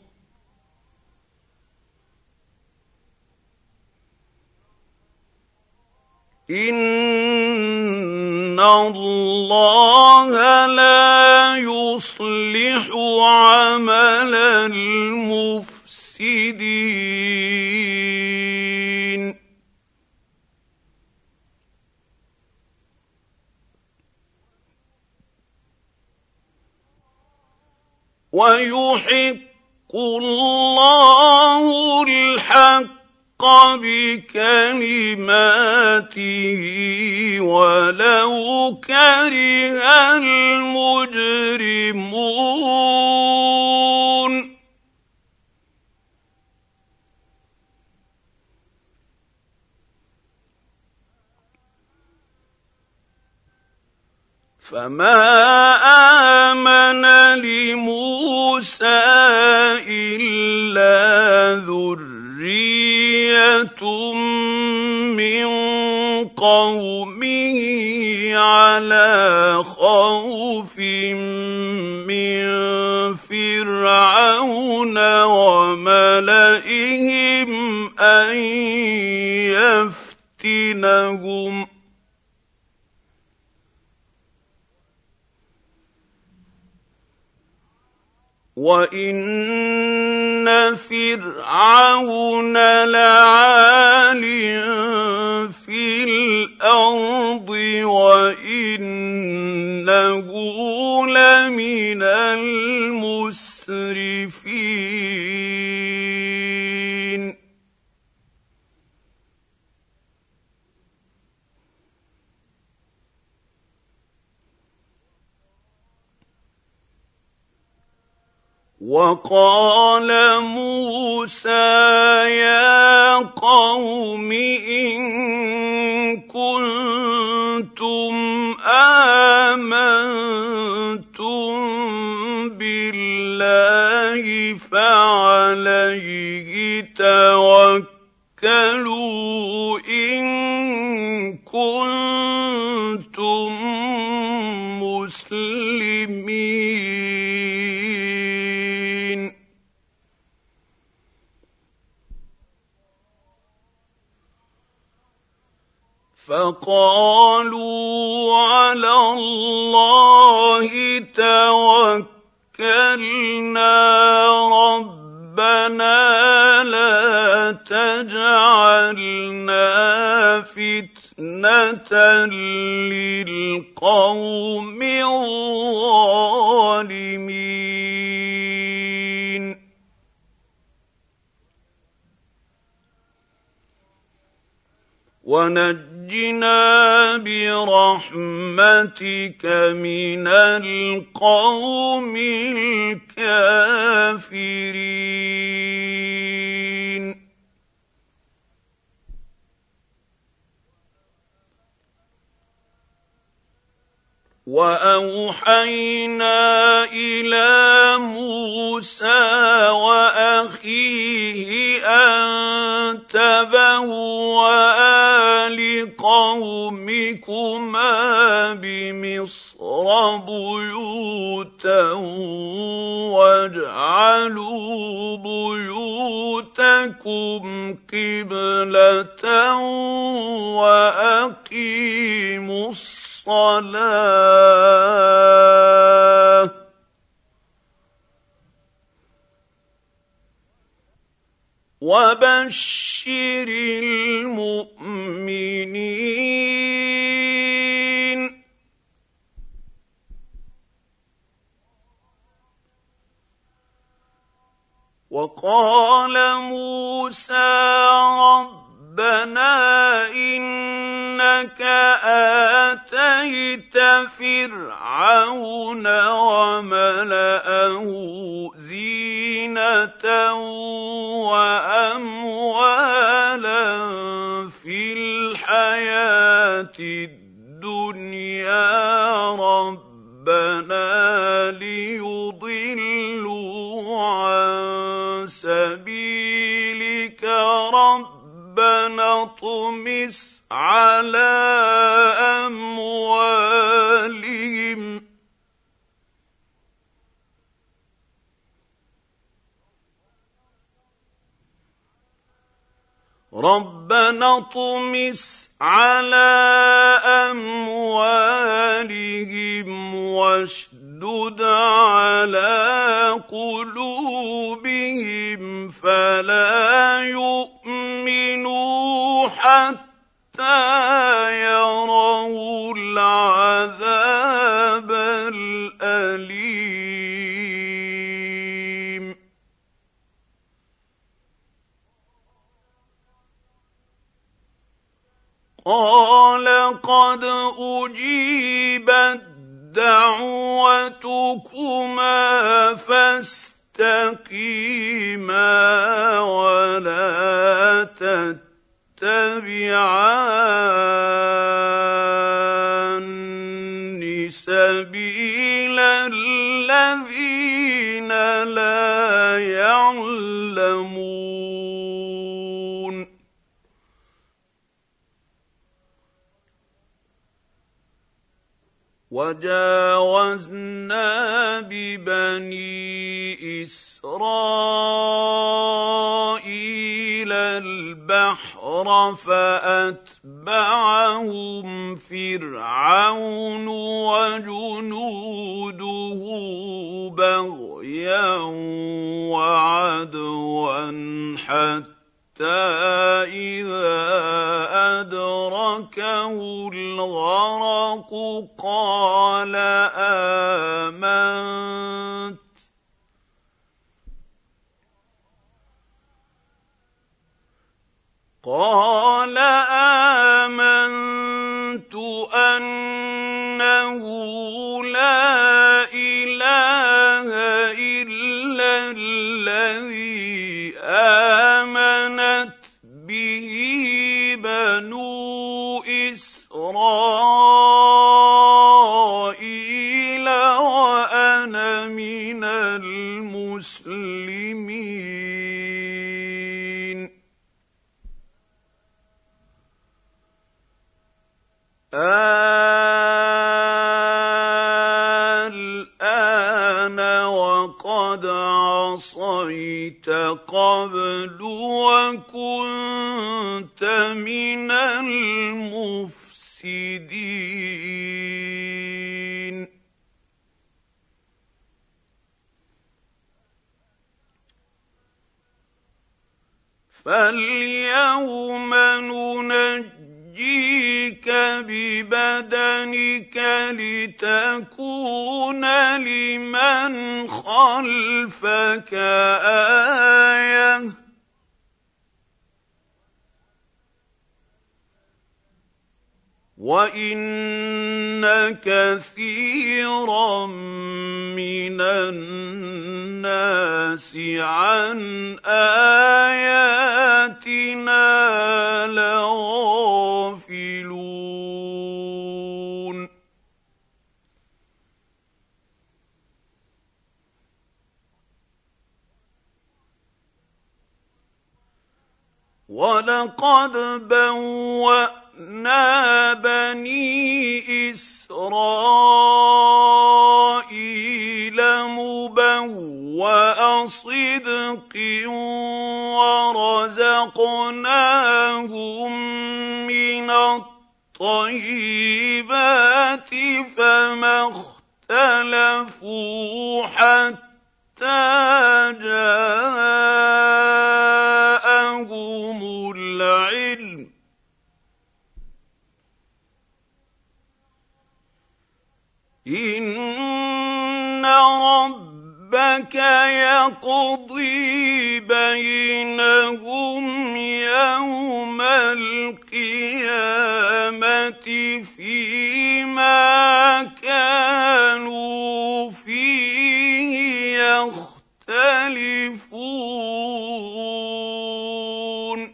Speaker 1: إن الله لا يصلح عمل المفسدين ويحق الله الحق بكلماته ولو كره المجرمون فما آمن لموسى إلا ذرية من قومه على خوف من فرعون وملئهم أن يفتنهم وَإِنَّ فِرْعَوْنَ لَعَالٍ فِي الْأَرْضِ وَإِنَّهُ لَمِنَ الْمُسْرِفِينَ وَقَالَ مُوسَىٰ يَا قَوْمِ إِن كُنتُمْ آمَنتُم بِاللَّهِ فَعَلَيْهِ تَوَكَّلُوا إِن كُنتُم مسلمين فقالوا على الله توكلنا ربنا لا تجعلنا فتنة للقوم الظالمين ونجنا برحمتك من القوم الكافرين وأوحينا إلى موسى وأخيه أن تبوأ لقومكما بمصر بيوتا واجعلوا بيوتكم قبلة وأقيموا الصلاة وبشر المؤمنين إنك آتيت فرعون وملأه زينة وأموالا في الحياة الدنيا ربنا ليضلوا عن سبيلك ربنا اطمس على أموالهم واشدد على قلوبهم فلا يؤمنوا حتى يروا العذاب الأليم قال قد أجيبت دعوتكما فاستقيما ولا تتبعان سبيل الذين لا يعلمون وجاوزنا ببني إسرائيل البحر فأتبعهم فرعون وجنوده بغيا وعدوا حتى إذا أدركه الغرق قال آمنت أنه لا إله إلا الذي آمنت به بنو إسرائيل وأنا من المسلمين الآن وقد عصيت قبل وكنت من المفسدين فاليوم ننجيك ببدنك لتكون لمن خلفك آية وإن كثيرا من الناس عن آياتنا لغافلون ولقد بوأنا بني إسرائيل مبوأ صدق ورزقناهم من الطيبات فما اختلفوا حتى جاءهم العلم إن ربك يقضي بينهم يوم القيامة فيما كانوا فيه يختلفون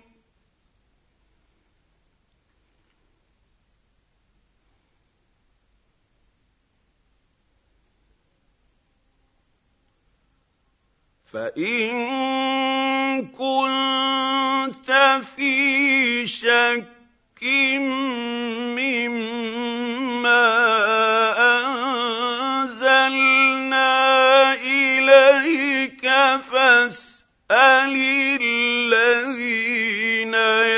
Speaker 1: فإن كنت في شك مما أنزلنا إليك فاسأل الذين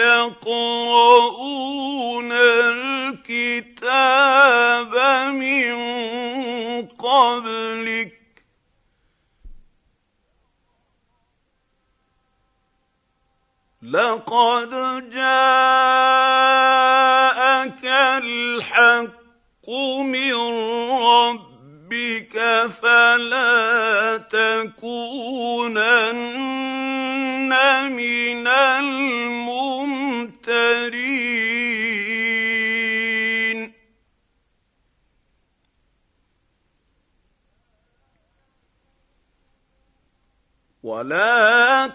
Speaker 1: يقرؤون الكتاب من قبلك لقد جاءك الحق من ربك فلا تكونن من الممترين ولا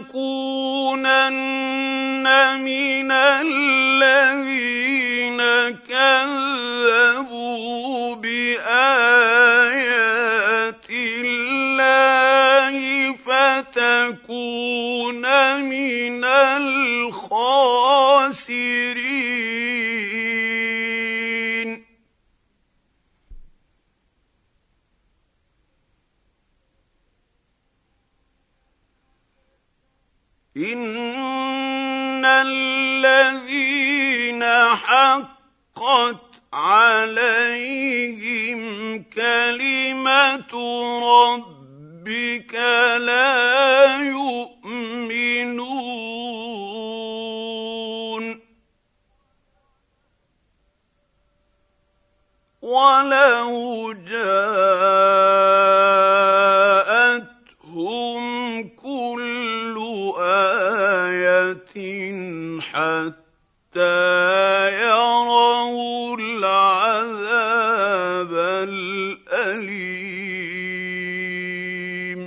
Speaker 1: تكونن من الذين كذبوا بآيات الله فتكون من الخاسرين إن الذين حقت عليهم كلمة ربك لا يؤمنون ولو جاءتهم كل آية حتى يروا العذاب الأليم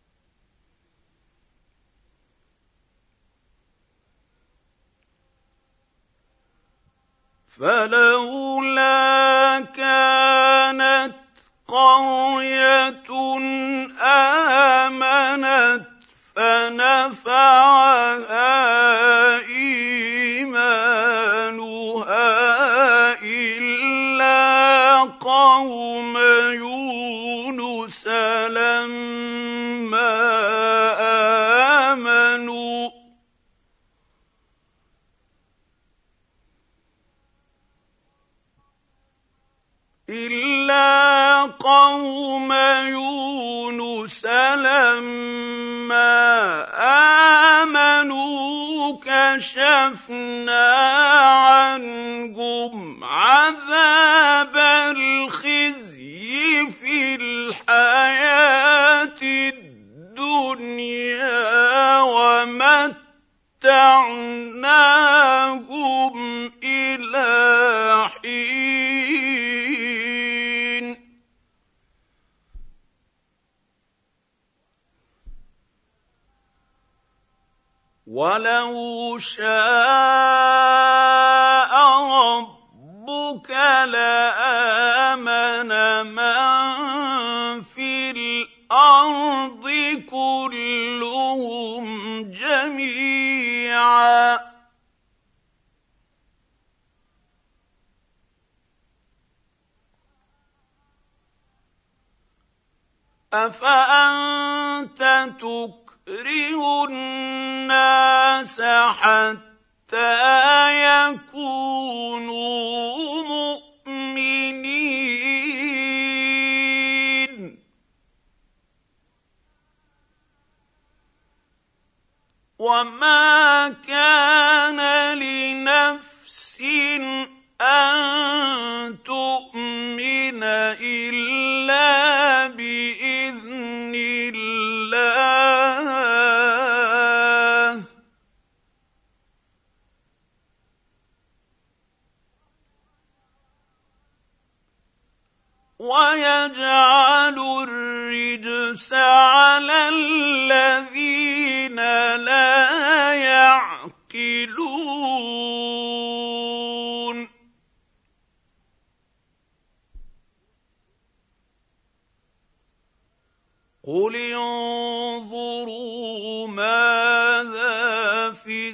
Speaker 1: فلولا كانت قرية آمنت فنفعها إيمانها إلا قوم يونس لما آمنوا كشفنا عنهم عذاب الخزي في الحياة الدنيا ومتعناهم إلى حين ولو شاء ربك لآمن من في الأرض كلهم جميعا أفأنت تكره الناس حتى يكونوا مؤمنين وما كان لنفس أن تؤمن إلا بإذن ويجعل الرجس على الذين لا يعقلون قل انظروا ماذا في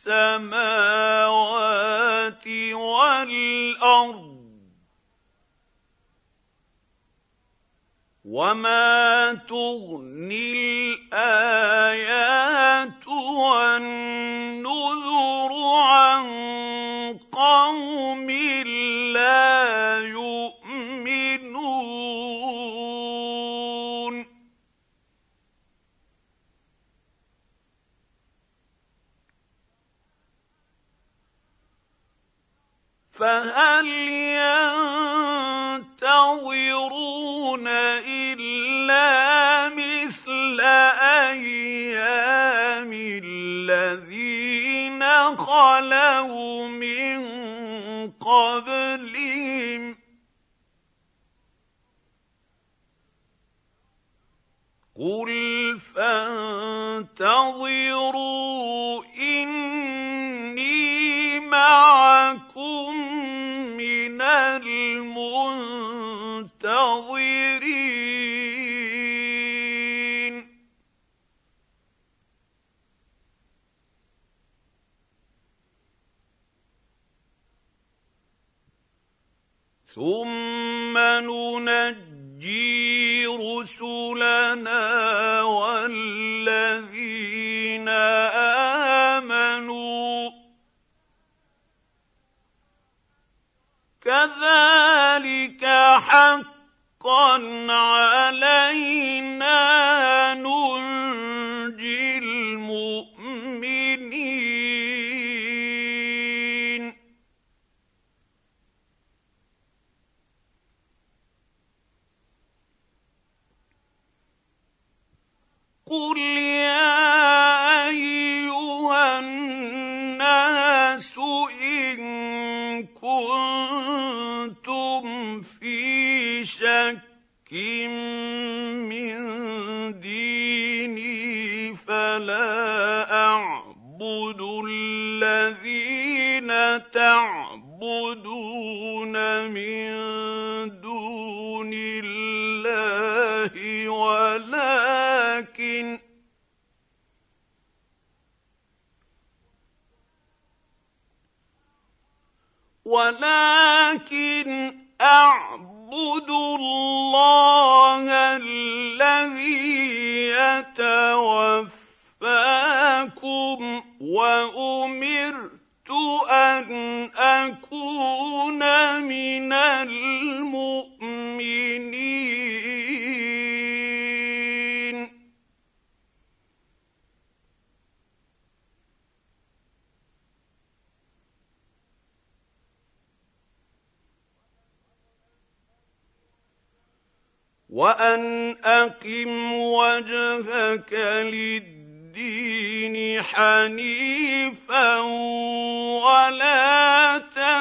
Speaker 1: السماوات والأرض وما تغني الآيات والنذر عن قوم لا يؤمنون فهل ينتظرون إلا مثل أيام الذين خلوا من قبلهم قل فانتظروا إني معكم من المنتظرين ثم ننجي رسلنا والذين آمنوا كذلك حقا علينا ننجي المؤمنين قل يا أيها الناس إن كنتم في شك من ديني فلا أعبد الذين تعبدون من دون الله ولكن أعبد الله الذي يتوفاكم وأمرت أن أكون من المؤمنين وأن أقم وجهك للدين حنيفا ولا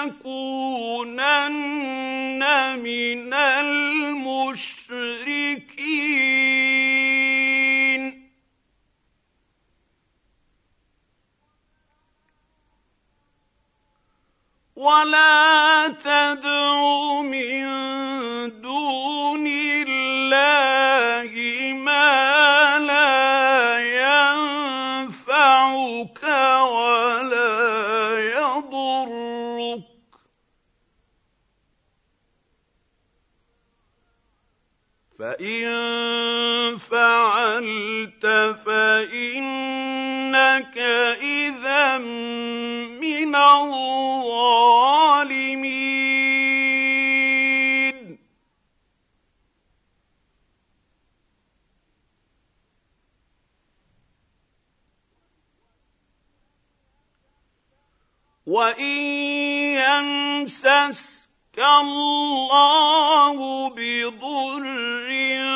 Speaker 1: تكونن من المشركين ولا تدع من دون الله ما لا ينفعك ولا يضرك فإن فعلت فإنك إذا من الظالمين وإن يمسسك الله بضر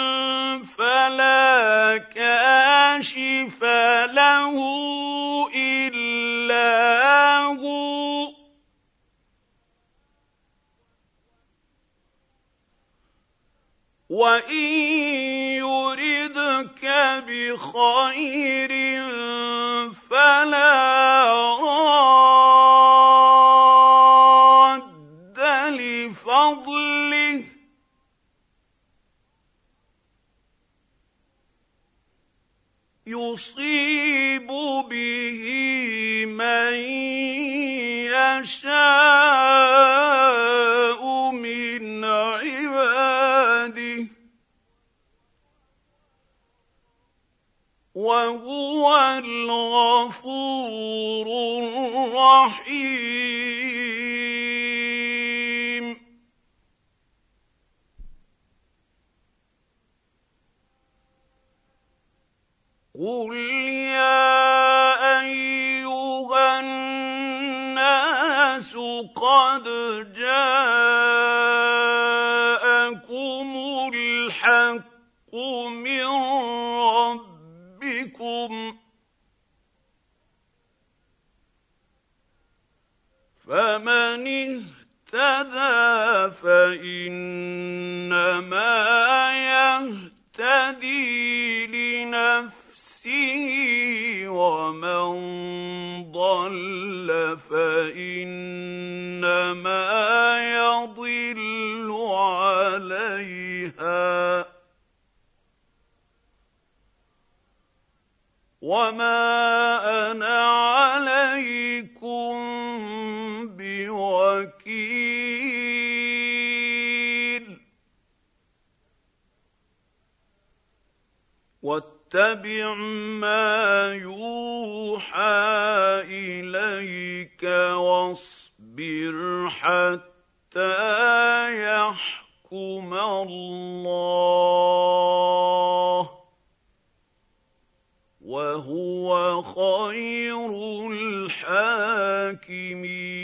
Speaker 1: فلا كاشف له إلا هو وَإِن يُرِدْكَ بِخَيْرٍ فَلَا رَادَّ لِفَضْلِهِ ۚ يُصِيبُ بِهِ مَن يَشَاءُ مِنْ عِبَادِهِ ۚ وَهُوَ الْغَفُورُ الرَّحِيمُ. قُلْ يَا أَيُّهَا النَّاسُ قَدْ جَاءَكُمُ الْحَقُّ مِن رَّبِّكُمْ ۖ فَمَنِ اهْتَدَىٰ فَإِنَّمَا يَهْتَدِي لِنَفْسِهِ ۖ وَمَن ضَلَّ فَإِنَّمَا يَضِلُّ عَلَيْهَا ۚ وَمَا أَنَا عَلَيْكُم بِوَكِيلٍ. وَاتَّبِعْ مَا يُوحَىٰ إِلَيْكَ وَاصْبِرْ حَتَّىٰ يَحْكُمَ اللَّهُ ۚ وَهُوَ خَيْرُ الْحَاكِمِينَ.